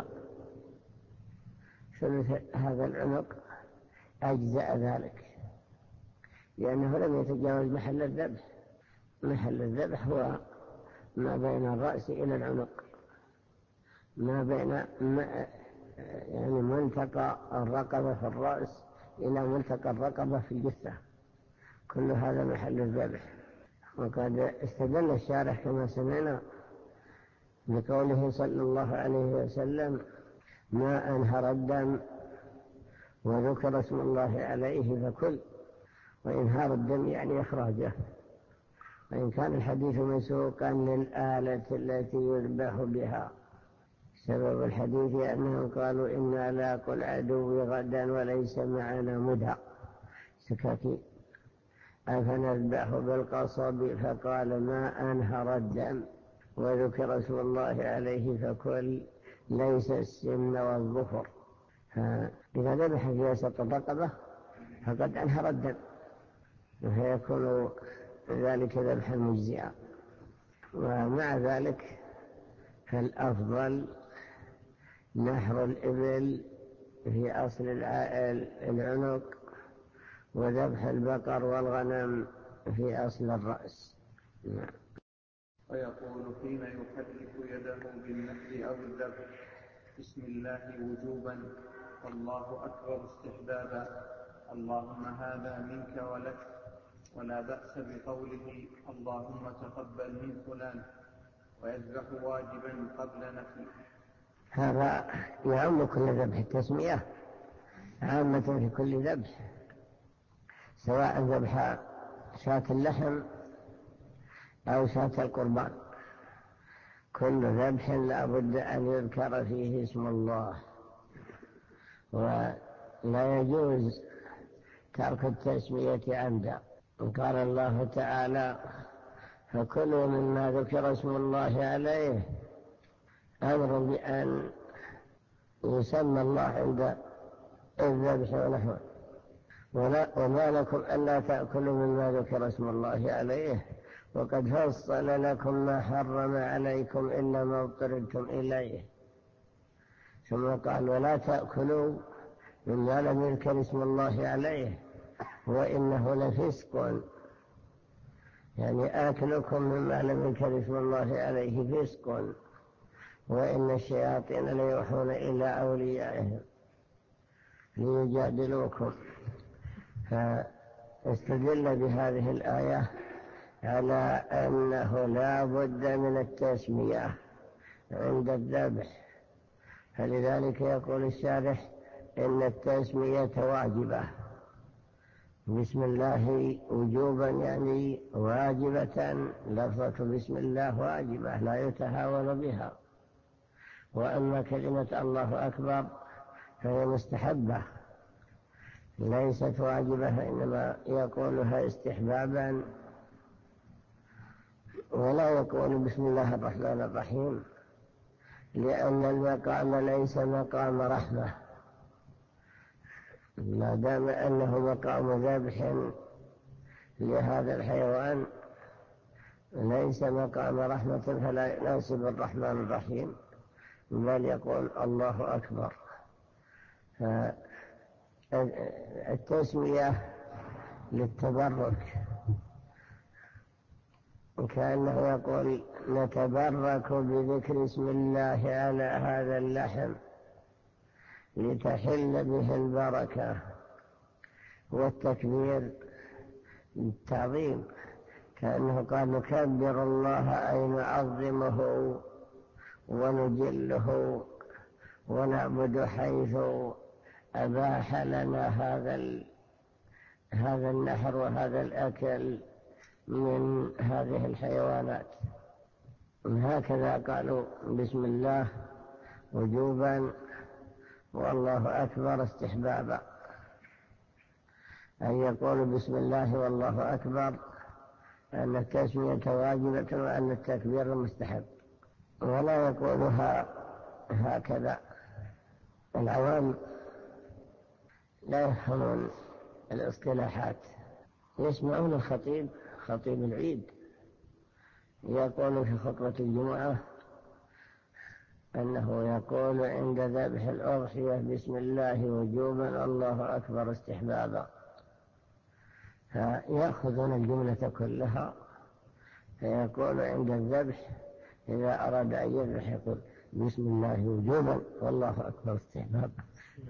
ثلث هذا العنق، أجزاء ذلك، لأنه لم يتجاوز محل الذبح. محل الذبح هو ما بين الرأس إلى العنق، ما بين يعني ملتقى الرقبة في الرأس إلى ملتقى الرقبة في الجثة، كل هذا محل الذبح. وقد استدل الشارح كما سمعنا بقوله صلى الله عليه وسلم: ما أنهر الدم وذكر اسم الله عليه فكل. وإنهار الدم يعني إخراجه. وإن كان الحديث مسوقا للآلة التي يذبح بها، سبب الحديث أنهم قالوا إنا لاقوا العدو غدا وليس معنا مدى سكاكين أفنذبح بالقصب، فقال ما أنهر الدم، وذكر اسم الله عليه فكل ليس السن والظفر. فإذا ذبح في وسط الرقبة فقد أنهر الدم، فيكون ذلك ذبحا مجزئا. ومع ذلك فالأفضل نحر الإبل في أصل العنق، وذبح البقر والغنم في أصل الرأس. ويقول حين يحرك يده بالنحر أو الذبح بسم الله وجوبا، والله أكبر استحبابا، اللهم هذا منك ولك، ولا بأس بقوله اللهم تقبل من فلان، ويذبح واجبا قبل نفله. هذا يعم كل ذبح، التسمية عامة في كل ذبح، سواء ذبح شاة اللحم أو شاة القربان، كل ذبح لا بد أن يذكر فيه اسم الله، ولا يجوز ترك التسمية عمدا. قال الله تعالى فكلوا مما ذكر اسم الله عليه، أمر بأن يسمى الله عند الذبح ونحوه. وما لكم ألا تأكلوا مما ذكر اسم الله عليه وقد فصل لكم ما حرم عليكم إلا ما اضطررتم إليه. ثم قال ولا تأكلوا مما لم يذكر اسم الله عليه وإنه لفسق، يعني آكلكم مما لم يذكر اسم الله عليه فسق، وإن الشياطين ليوحون إلى أوليائهم ليجادلوكم. فاستدل بهذه الآية على أنه لا بد من التسمية عند الذبح، فلذلك يقول الشارح إن التسمية واجبة، بسم الله وجوبا يعني واجبة، لفظة بسم الله واجبة لا يتهاون بها. وأما كلمة الله أكبر فهي مستحبة ليست واجبة، إنما يقولها استحبابا، ولا يقول بسم الله الرحمن الرحيم، لأن المقام ليس مقام رحمة، ما دام أنه مقام ذبح لهذا الحيوان ليس مقام رحمة، فلا يناسب الرحمن الرحيم، بل يقول الله أكبر. التسمية للتبرك، كأنه يقول نتبرك بذكر اسم الله على هذا اللحم لتحل به البركة. والتكبير التعظيم، كأنه قال نكبر الله أي نعظمه ونجله ونعبد حيث أباح لنا هذا النحر وهذا الأكل من هذه الحيوانات. هكذا قالوا بسم الله وجوبا والله أكبر استحبابا، أن يقول بسم الله والله أكبر أن التسمية واجبة وأن التكبير مستحب، ولا يقولها هكذا. العوام لا يفهمون الاصطلاحات، يسمعون الخطيب خطيب العيد يقول في خطبة الجمعة أنه يقول عند ذبح الأضحية بسم الله وجوبا الله أكبر استحبابا، فيأخذون الجملة كلها، فيقول عند الذبح إذا أراد أن يذبح يقول بسم الله وجوبا والله أكبر استحبابا،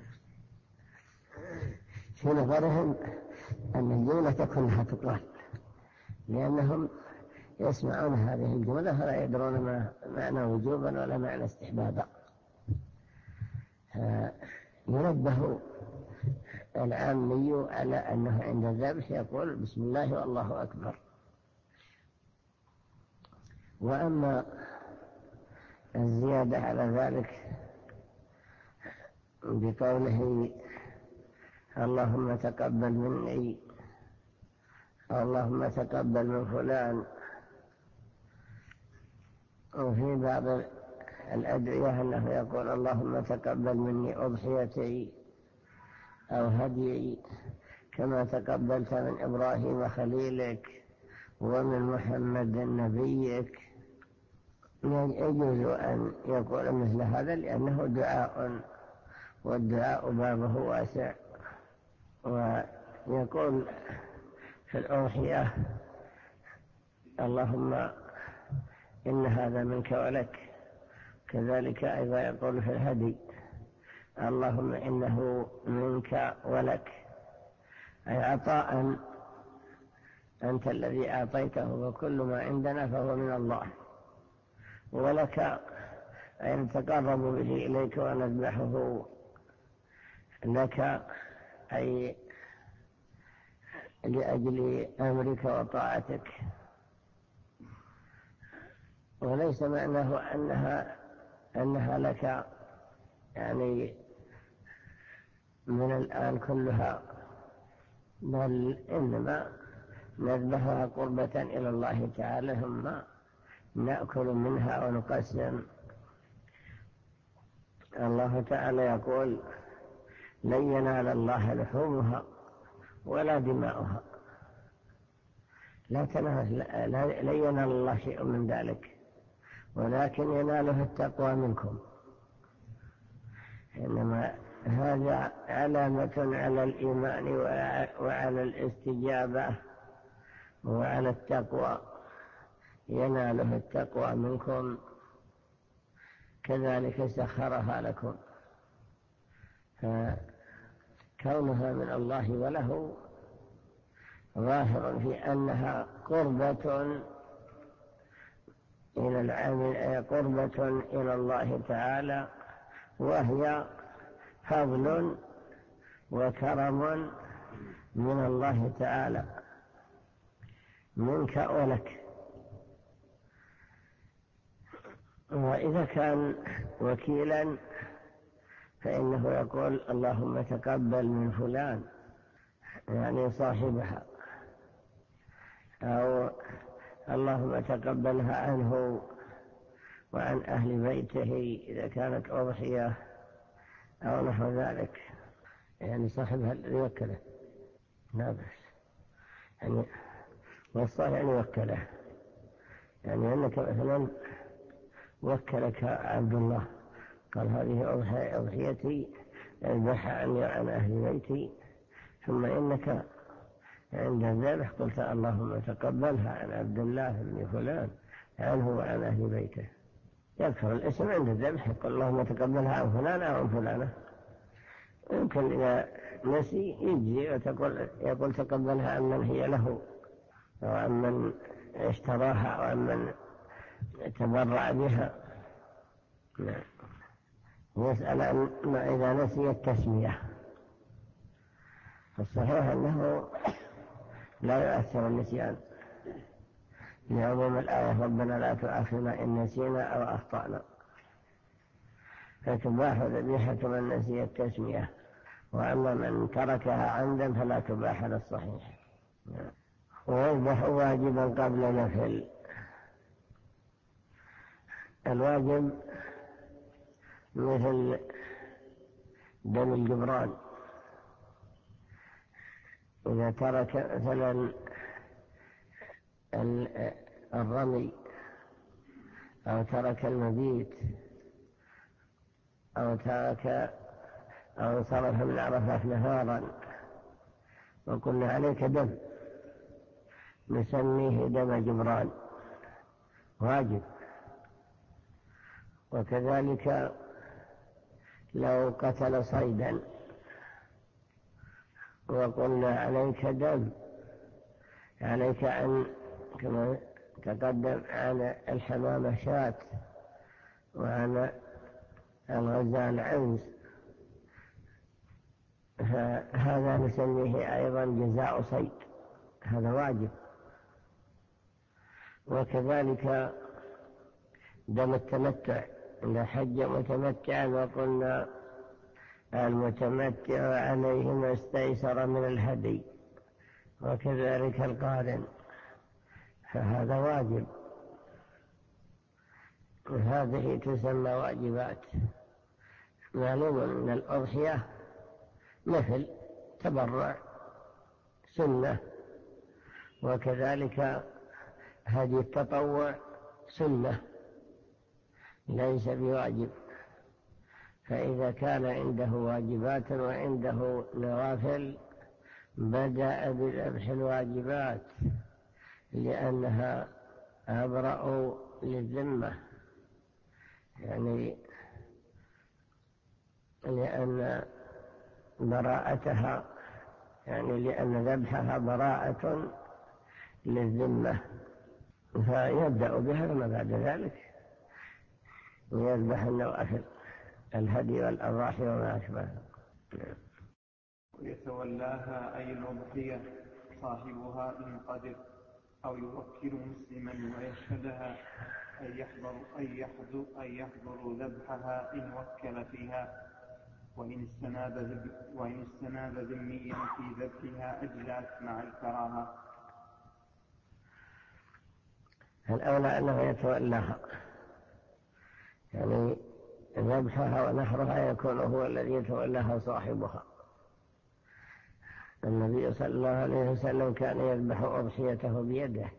في نظرهم أن الجملة كلها تقال، لأنهم يسمعون هذه الجملة فلا يدرون ما معنى وجوبا ولا معنى استحبابا. ينبه العامي على أنه عند الذبح يقول بسم الله والله أكبر. وأما الزيادة على ذلك بقوله اللهم تقبل مني، اللهم تقبل من فلان. وفي بعض الأدعية أنه يقول اللهم تقبل مني أضحيتي أو هديي كما تقبلت من إبراهيم خليلك ومن محمد نبيك. يجوز أن يقول مثل هذا لأنه دعاء، والدعاء بابه واسع. ويقول في الأضحية اللهم إن هذا منك ولك. كذلك أيضا يقول في الهدي اللهم إنه منك ولك، أي عطاء أنت الذي أعطيته، وكل ما عندنا فهو من الله. ولك أي نتقرب به إليك ونذبحه لك، أي لأجل أمرك وطاعتك. وليس معناه أنها لك يعني من الآن كلها، بل إنما نذبحها قربة إلى الله تعالى، ثم نأكل منها ونقسم. الله تعالى يقول لن ينال الله لحومها ولا دماؤها. لن ينال الله شيء من ذلك، ولكن يناله التقوى منكم. إنما هذا علامة على الإيمان وعلى الاستجابة وعلى التقوى، يناله التقوى منكم. كذلك سخرها لكم، فكونها من الله وله ظاهر في أنها قربة إلى العامل، قربة إلى الله تعالى، وهي فضل وكرم من الله تعالى منك ولك. وإذا كان وكيلا فإنه يقول اللهم تقبل من فلان، يعني صاحبها، أو اللهم تقبلها عنه وعن أهل بيته إذا كانت أضحية أو نحو ذلك، يعني صاحبها الذي وكله لا بأس. يعني والصالح يعني وكله، يعني أنك مثلا وكلك عبد الله قال هذه أضحيتي اذبحها عني وعن أهل بيتي، ثم إنك عند الذبح قلت اللهم تقبلها عن عبد الله بن فلان عنه وعن أهل بيته. يذكر الاسم عند الذبح يقول اللهم تقبلها عن فلان أو عن فلانة. يمكن إذا نسي يجي يقول تقبلها عن من هي له، أو عن من اشتراها، أو عن من تبرع بها. يسأل عن ما إذا نسي التسمية. فالصحيح أنه لا يؤثر النسيان لعموم الآية ربنا لا تؤاخذنا إن نسينا أو أخطأنا، فتباح ذبيحة من نسي التسمية، وأما من تركها عمدا فلا تباح للصحيح. ويذبح واجبا قبل نفل. الواجب مثل دم الجبران، إذا ترك مثلا الرمي أو ترك المبيت أو صرف من عرفات نهارا وقلنا عليك دم، نسميه دم جبران واجب. وكذلك لو قتل صيدا وقلنا عليك دم، عليك أن كما تقدم عن الحمامة شاة وعن الغزال عنز، هذا نسميه أيضا جزاء صيد، هذا واجب. وكذلك دم التمتع لحج متمتعا، وقلنا المتمتع عليه ما استيسر من الهدي، وكذلك القارن، فهذا واجب. هذه تسمى واجبات. معلوم أن الأضحية مثل تبرع سنة، وكذلك هدي التطوع سنة ليس بواجب. فإذا كان عنده واجبات وعنده نوافل بدأ بذبح الواجبات، لأنها أبرأ للذمة، يعني لأن براءتها، يعني لأن ذبحها براءة للذمة، فيبدأ بها، ثم بعد ذلك يذبح النوافل الهدي والأضاحي وما أشبهها. ويتولاها أي الأضحية صاحبها إن قدر، أو يوكل مسلما ويشهدها، أن يحضر ذبحها إن وكل فيها، وإن استناب ذميا في ذبحها أجزأت مع الكراهة. الأولى أنه يتولاها، يعني ذبحها ونحرها يكون هو الذي يتولاها صاحبها. النبي صلى الله عليه وسلم كان يذبح أضحيته بيده،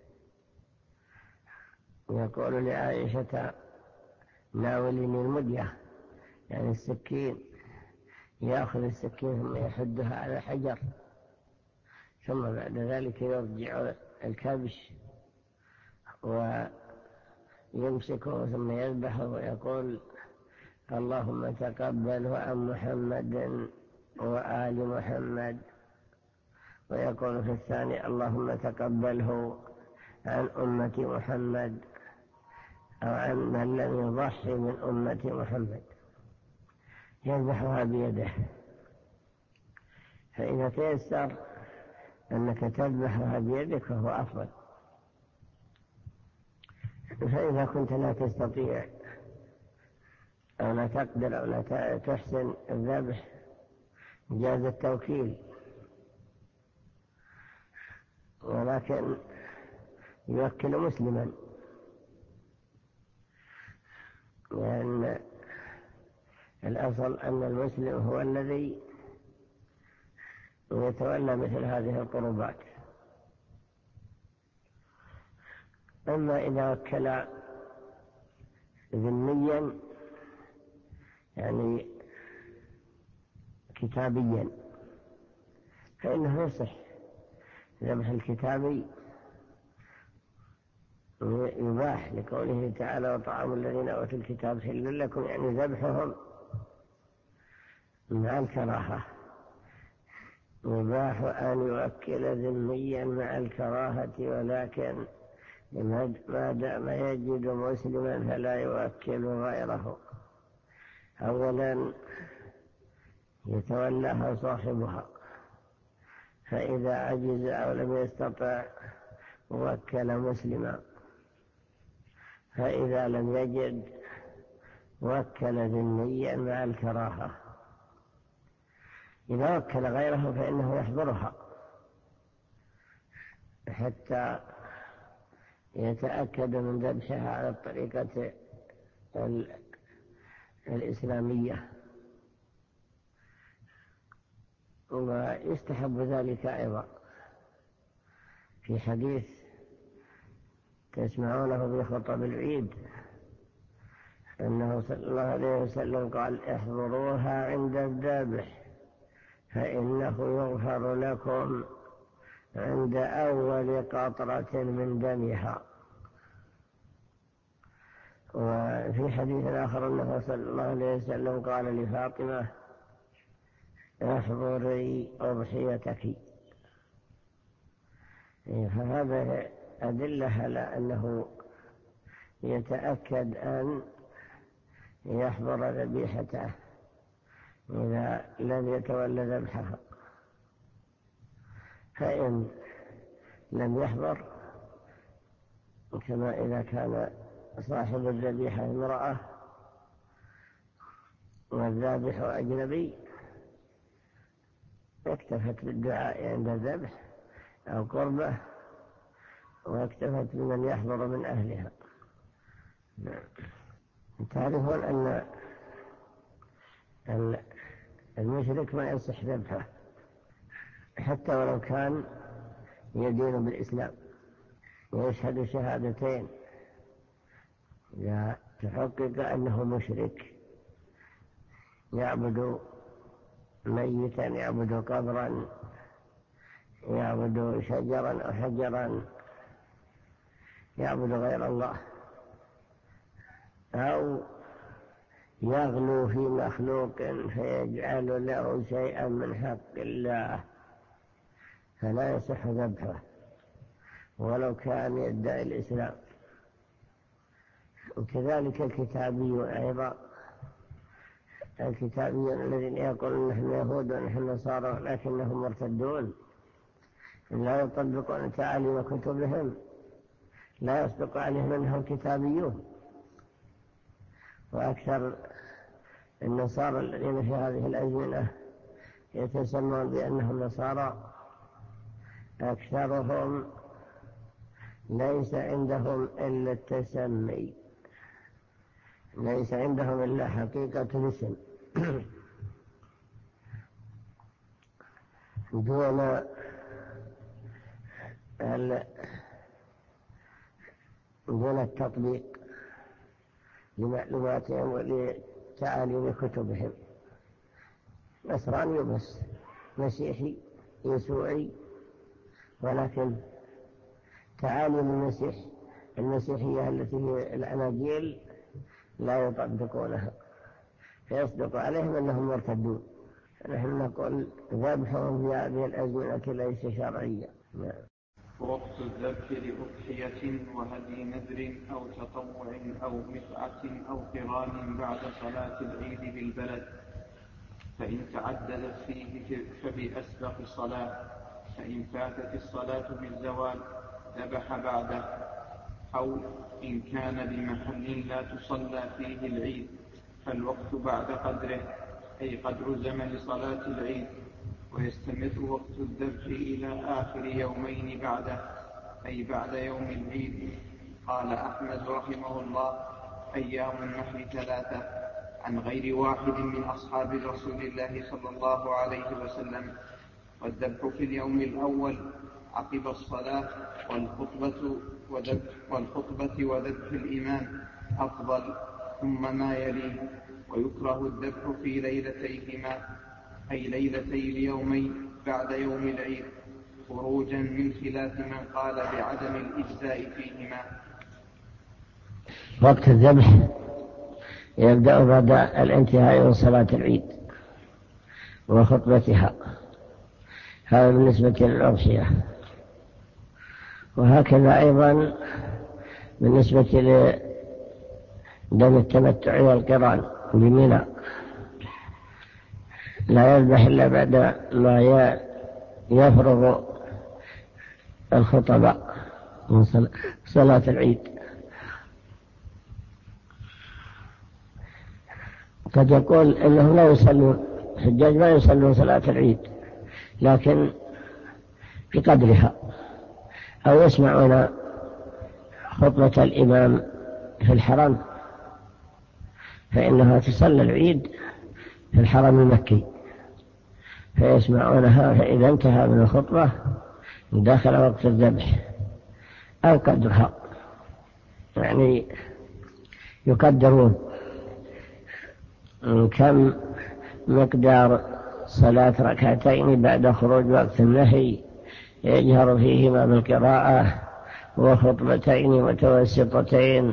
يقول لعائشة: ناولني المدية، يعني السكين، يأخذ السكين ثم يحدها على حجر، ثم بعد ذلك يرجع الكبش ويمسكه ثم يذبحه ويقول: اللهم تقبله عن محمد وآل محمد. ويقول في الثاني: اللهم تقبله عن أمة محمد، أو عن من لم يضحي من أمة محمد. يذبحها بيده. فإذا تيسر أنك تذبحها بيدك فهو أفضل. فإذا كنت لا تستطيع أو لا تقدر أو لا تحسن الذبح جاز التوكيل، ولكن يوكل مسلما، لأن الأصل أن المسلم هو الذي يتولى مثل هذه القربات. أما إذا وكل ذميا، يعني كتابيا، فإنه يصح. ذبح الكتابي يباح، لقوله تعالى: وطعام الذين أوتوا الكتاب حل لكم، يعني ذبحهم مع الكراهة. يباح أن يوكل ذميا مع الكراهة، ولكن ما دام يجد مسلما فلا يوكل غيره. أولا يتولاها صاحبها، فإذا عجز أو لم يستطع وكل مسلما، فإذا لم يجد وكل ذميا مع الكراهة. إذا وكل غيره فإنه يحضرها حتى يتأكد من ذبحها على الطريقة الإسلامية، ويستحب ذلك أيضا. في حديث تسمعونه في خطب العيد أنه صلى الله عليه وسلم قال: احضروها عند الذبح فإنه يغفر لكم عند أول قطرة من دمها. وفي حديث آخر أنه صلى الله عليه وسلم قال لفاطمة: احضري أضحيتك. فهذا أدلة على أنه يتأكد أن يحضر ذبيحته إذا لم يتولى ذبحها. فإن لم يحضر، كما إذا كان صاحب الذبيحة امرأة والذابح أجنبي اكتفت بالدعاء عند الذبح أو قربه، واكتفت بمن يحضر من أهلها. تعرفون أن المشرك ما يصح ذبحه حتى ولو كان يدين بالإسلام ويشهد شهادتين، إذا تحقق أنه مشرك يعبد ميتا، يعبد قبرا، يعبد شجرا أو حجرا، يعبد غير الله، أو يغلو في مخلوق فيجعل له شيئا من حق الله، فلا يصح ذبحه ولو كان يدعي الإسلام. وكذلك الكتابيون أيضا، الكتابيون الذين يقولون نحن يهود ونحن نصارى لكنهم مرتدون لا يطبقون تعاليم كتبهم، لا يصدق عليهم أنهم كتابيون. وأكثر النصارى الذين في هذه الأزمنة يتسمون بأنهم نصارى، أكثرهم ليس عندهم إلا التسمي، ليس عندهم إلا حقيقة الاسم دون التطبيق لمعلوماتهم ولتعاليم كتبهم. نصراني بس، مسيحي، يسوعي، ولكن تعاليم المسيحية التي هي الأناجيل لا يطبقونها، فيصدق عليهم أنهم مرتدون. نحن نقول ذبحهم في هذه الأزمنة ليس شرعيا. وقت الذبح لأضحية وهدي نذر أو تطوع أو متعة أو قران بعد صلاة العيد بالبلد، فإن تعددت فيه فبأسبق صلاة، فإن فاتت الصلاة بالزوال ذبح بعده، أو إن كان بمحل لا تصلى فيه العيد فالوقت بعد قدره، أي قدر زمن صلاة العيد، ويستمر وقت الذبح إلى آخر يومين بعده، أي بعد يوم العيد. قال أحمد رحمه الله: أيام النحر 3 عن غير واحد من أصحاب رسول الله صلى الله عليه وسلم. والذبح في اليوم الأول عقب الصلاة والخطبة وذبح الإمام أفضل، ثم ما يليه. ويكره الذبح في ليلتيهما، أي ليلتي اليومين بعد يوم العيد، خروجا من خلاف من قال بعدم الإجزاء فيهما. وقت الذبح يبدأ بعد الانتهاء من صلاة العيد وخطبتها، هذا بالنسبة للأضحية. وهكذا أيضا بالنسبة لدم التمتع والقران بمنى، لا يذبح إلا بعد ما يفرغ الخطباء من صلاة العيد. قد يقول إنهم لا يصلون، الحجاج ما يصلون صلاة العيد لكن بقدرها، أو يسمعون خطبة الإمام في الحرم، فإنها تصلى العيد في الحرم المكي، فيسمعونها، فإذا انتهى من الخطبة دخل وقت الذبح أو قدرها، يعني يقدرون كم مقدار صلاة ركعتين بعد خروج وقت النهي يجهر فيهما بالقراءة، وخطبتين متوسطتين.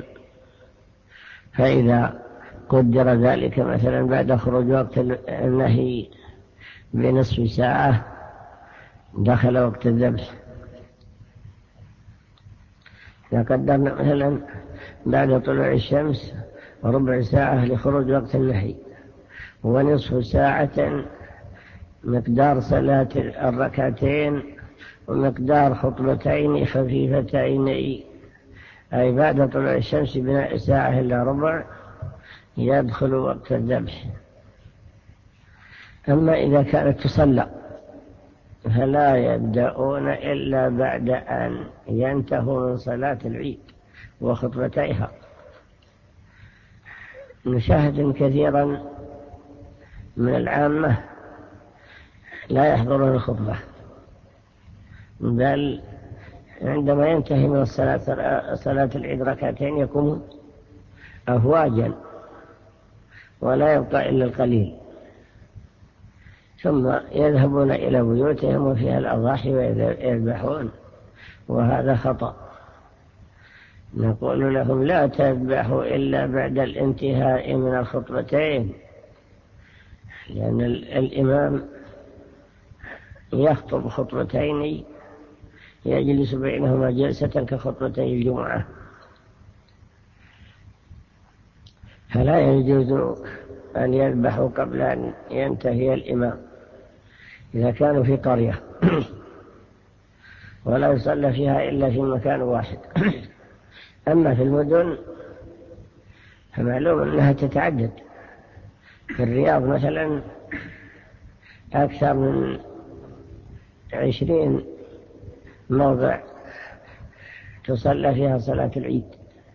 فإذا قدر ذلك مثلا بعد خروج وقت النهي بنصف ساعة دخل وقت الذبح. إذا قدرنا مثلا بعد طلوع الشمس ربع ساعة لخروج وقت النهي، ونصف ساعة مقدار صلاة الركعتين، ومقدار خطبتين خفيفتين، أي بعد طلوع الشمس بناء ساعة إلا ربع يدخل وقت الذبح. أما إذا كانت تصلى فلا يبدأون إلا بعد أن ينتهوا من صلاة العيد وخطبتيها. نشاهد كثيرا من العامة لا يحضرون الخطبة، بل عندما ينتهي من صلاة العيد ركعتين يقومون أفواجا ولا يبقى إلا القليل، ثم يذهبون إلى بيوتهم وفيها الأضاحي ويذبحون، وهذا خطأ. نقول لهم لا تذبحوا إلا بعد الانتهاء من الخطبتين، لأن الإمام يخطب خطبتين يجلس بينهما جلسة كخطبتي الجمعة، فلا يجوز أن يذبحوا قبل أن ينتهي الإمام إذا كانوا في قرية ولا يصلى فيها إلا في مكان واحد. أما في المدن فمعلوم أنها تتعدد. في الرياض مثلا أكثر من 20 موضع تصلى فيها صلاة العيد.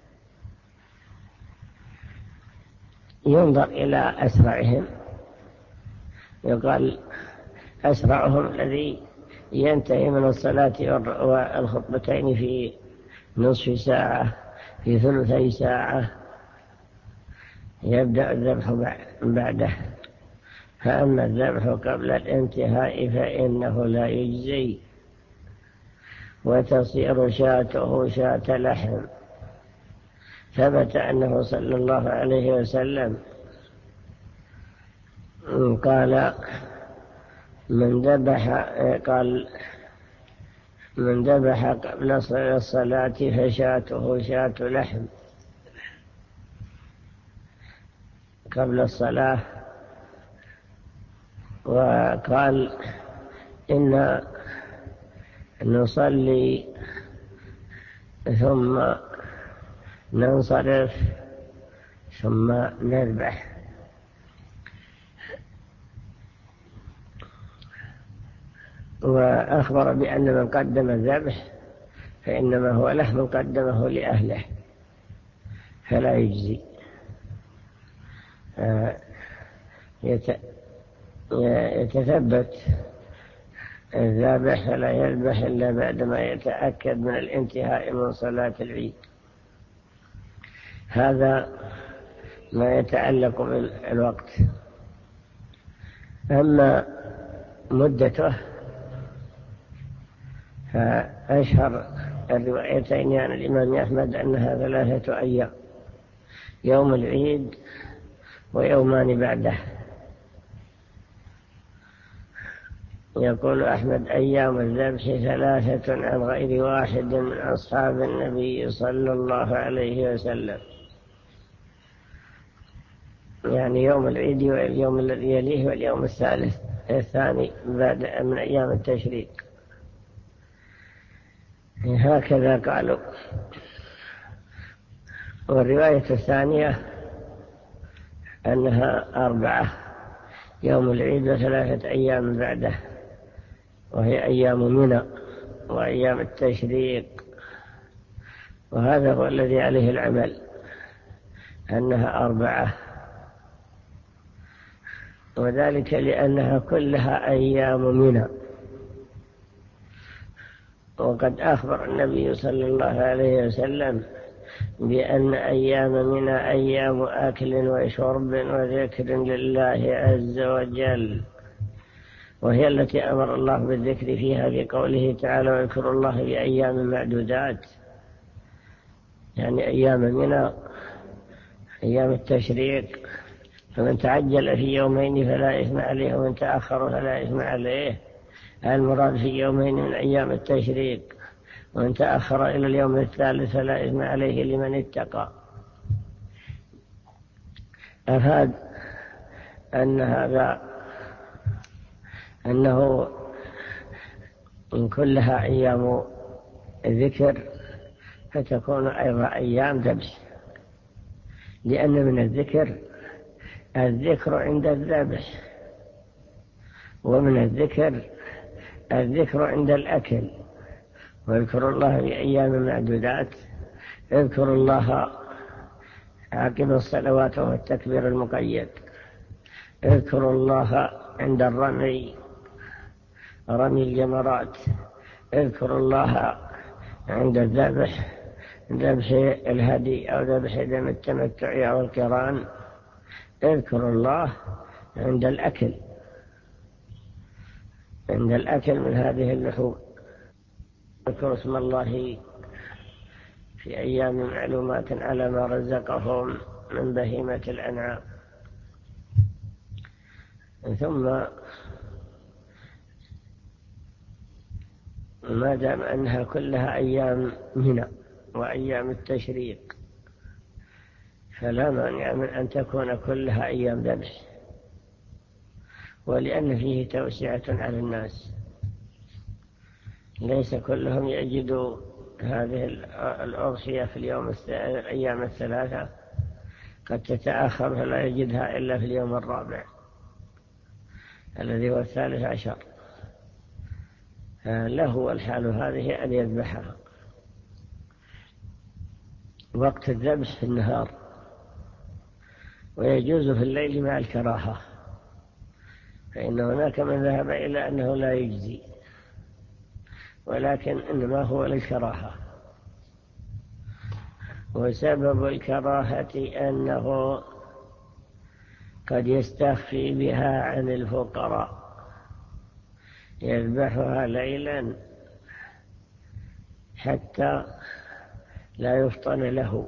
ينظر إلى أسرعهم، يقال أسرعهم الذي ينتهي من الصلاة والخطبتين في نصف ساعة، في ثلثي ساعة يبدأ الذبح بعده. فأما الذبح قبل الانتهاء فإنه لا يجزي، وتصير شاته شاة لحم. ثبت أنه صلى الله عليه وسلم قال من ذبح قبل الصلاة فشاته شاة لحم قبل الصلاة. وقال إن نصلي ثم ننصرف ثم نذبح. وأخبر بأن من قدم الذبح فإنما هو لحم قدمه لأهله فلا يجزي. يتثبت الذابح فلا يذبح إلا بعدما يتأكد من الانتهاء من صلاة العيد. هذا ما يتعلق بالوقت. أما مدته فأشهر الروايتين عن الإمام أحمد أنها 3 أيام، يوم العيد ويومان بعده. يقول أحمد أيام الذبح 3 عن غير واحد من أصحاب النبي صلى الله عليه وسلم، يعني يوم العيد واليوم الذي يليه واليوم الثاني بعد من أيام التشريق. هكذا قالوا. والرواية الثانية أنها 4 يوم العيد و3 أيام بعده، وهي أيام منى وأيام التشريق. وهذا هو الذي عليه العمل، أنها 4، وذلك لأنها كلها أيام منى. وقد أخبر النبي صلى الله عليه وسلم بأن أيام منى أيام أكل وشرب وذكر لله عز وجل، وهي التي أمر الله بالذكر فيها بقوله تعالى واذكروا الله بأيام معدودات، يعني أيام منى أيام التشريق. فمن تعجل في يومين فلا إثم عليه ومن تأخر فلا إثم عليه. المراد في يومين من أيام التشريق، ومن تأخر إلى اليوم الثالث فلا إثم عليه لمن اتقى. أفاد أنه إن كلها أيام ذكر فتكون أيضا أيام ذبح، لأن من الذكر عند الذبح، ومن الذكر عند الأكل، واذكروا الله في أيام معدودات، اذكروا الله عقب الصلوات والتكبير المقيد، اذكروا الله عند رمي الجمرات، اذكروا الله عند ذبح الهدي أو ذبح دم التمتع أو القران، اذكروا الله عند الأكل من هذه اللحوم. اذكروا اسم الله في أيام معلومات على ما رزقهم من بهيمة الأنعام. ثم ما دام أنها كلها أيام منى وأيام التشريق، فلا مانع من أن تكون كلها أيام ذبح، ولأن فيه توسعة على الناس، ليس كلهم يجدوا هذه الأضحية في الأيام الثلاثة، قد تتأخر فلا يجدها إلا في اليوم الرابع الذي هو 13. له الحال هذه أن يذبحها. وقت الذبح في النهار، ويجوز في الليل مع الكراهة، فإن هناك من ذهب إلى أنه لا يجزي، ولكن إنما هو للكراهة. وسبب الكراهة أنه قد يستخفي بها عن الفقراء، يذبحها ليلا حتى لا يفطن له.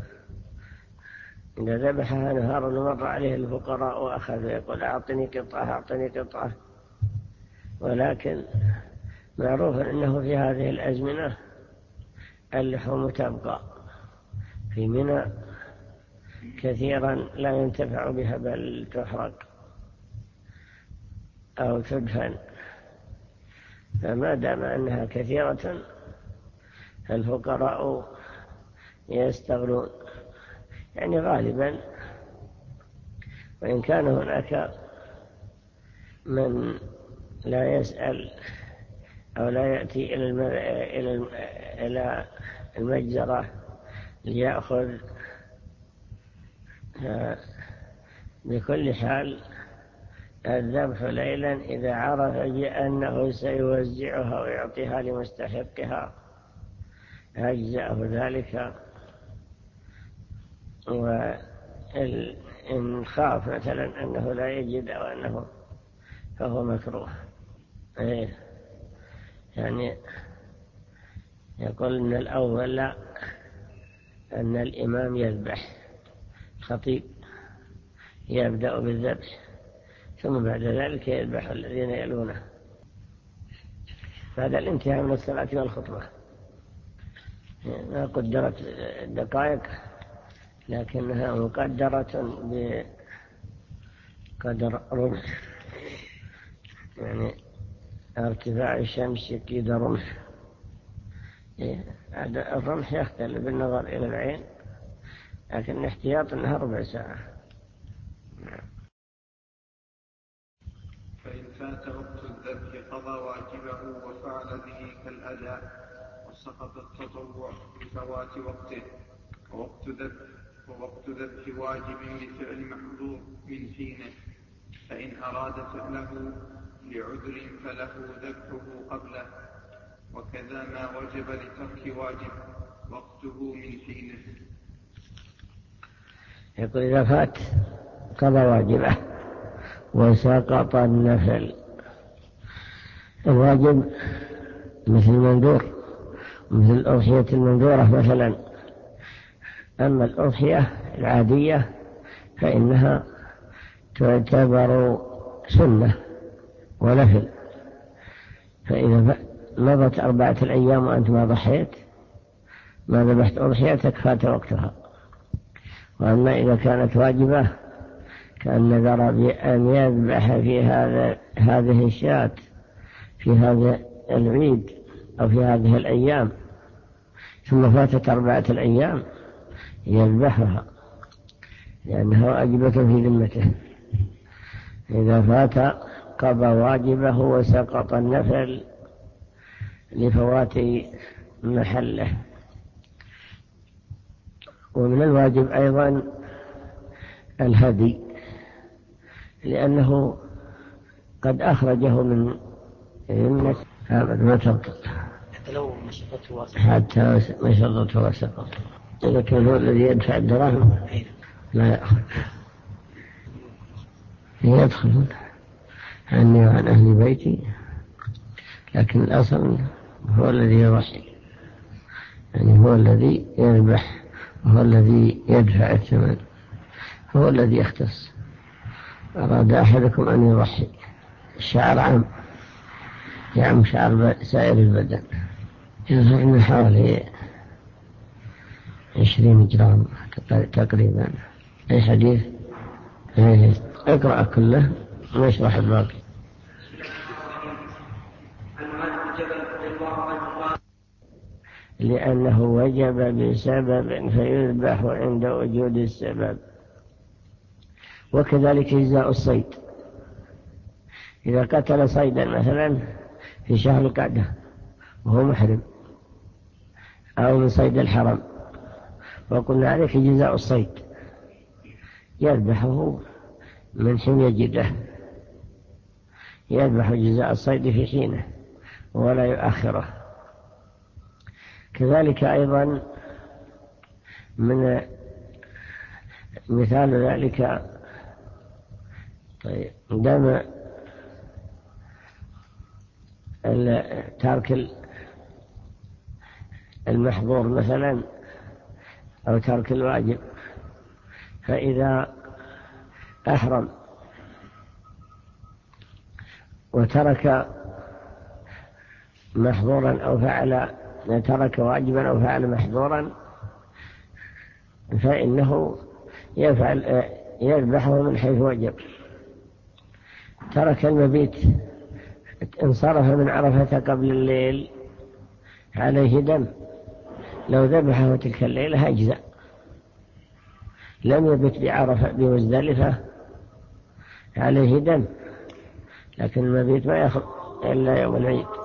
إذا ذبحها نهارا مر عليه الفقراء وأخذ يقول أعطني قطعة، ولكن معروف أنه في هذه الأزمنة اللحوم تبقى في منى كثيرا لا ينتفع بها، بل تحرق أو تدفن. فما دام أنها كثيرة الفقراء يستغلون، يعني غالبا، وإن كان هناك من لا يسأل أو لا يأتي إلى المجزرة ليأخذ، بكل حال الذبح ليلا إذا عرف أنه سيوزعها ويعطيها لمستحقها أجزأه ذلك. وإن خاف مثلا أنه لا يجد أو أنه فهو مكروه. يعني يقول إن الأول لا، أن الإمام يذبح، الخطيب يبدأ بالذبح ثم بعد ذلك يذبح الذين يلونه بعد الانتهاء من الصلاة والخطبة. ما قدرت الدقائق، لكنها مقدرة بقدر رمح، يعني ارتفاع الشمس يكيد رمح. الرمح يختلف بالنظر إلى العين، لكن الاحتياط أنها ربع ساعة. فإن فات وقت الذبح قضى واجبه وفعل به كالأداء، وسقط التطوع بفوات وقته. ووقت ذبح واجب لفعل محظور من حينه، فإن أراد فعله لعذر فله ذبحه قبله، وكذا ما وجب لترك واجب وقته من حينه. يقول إذا فات قضى واجبه وسقط النفل. الواجب مثل المنذور، مثل الأضحية المنذورة مثلا. أما الأضحية العادية فإنها تعتبر سنة ونفل، فإذا مضت 4 أيام وأنت ما ضحيت ما ذبحت أضحيتك فات وقتها. وأما إذا كانت واجبة كان نذر بأن يذبح في هذه الشاة في هذا العيد أو في هذه الأيام، ثم فاتت 4 أيام يذبحها لأنها واجبة في ذمته. إذا فات قضى واجبه وسقط النفل لفوات محله. ومن الواجب أيضا الهدي، لأنه قد أخرجه من الناس ما تبطل حتى مشطته وسقط. إذا كان هو الذي يدفع الدراهم لا يأخذ، يدخلون عني وعن أهل بيتي، لكن الأصل هو الذي يضحي، يعني هو الذي يذبح وهو الذي يدفع الثمن، هو الذي يختص. أراد أحدكم أن يضحي، الشعر عام يعم شعر سائر البدن، يظهر من حوالي 20 جرام تقريبا. أي حديث؟ اقرأ كله ونشرح الباقي. لأنه وجب بسبب فيذبح عند وجود السبب. وكذلك جزاء الصيد، إذا قتل صيدا مثلا في شهر القعدة وهو محرم أو من صيد الحرم، وقلنا عليك جزاء الصيد، يذبحه من حين يجده، يذبح جزاء الصيد في حينه ولا يؤخره. كذلك أيضا من مثال ذلك دم ترك المحظور مثلا أو ترك الواجب، فإذا أحرم وترك محظورا أو ترك واجبا أو فعل محظورا، فإنه يذبحه من حيث وجب. ترك المبيت، انصرف من عرفة قبل الليل، عليه دم، لو ذبحه تلك الليلة أجزأ. لم يبت بعرفة بمزدلفة، عليه دم، لكن المبيت ما يأخذ إلا يوم العيد.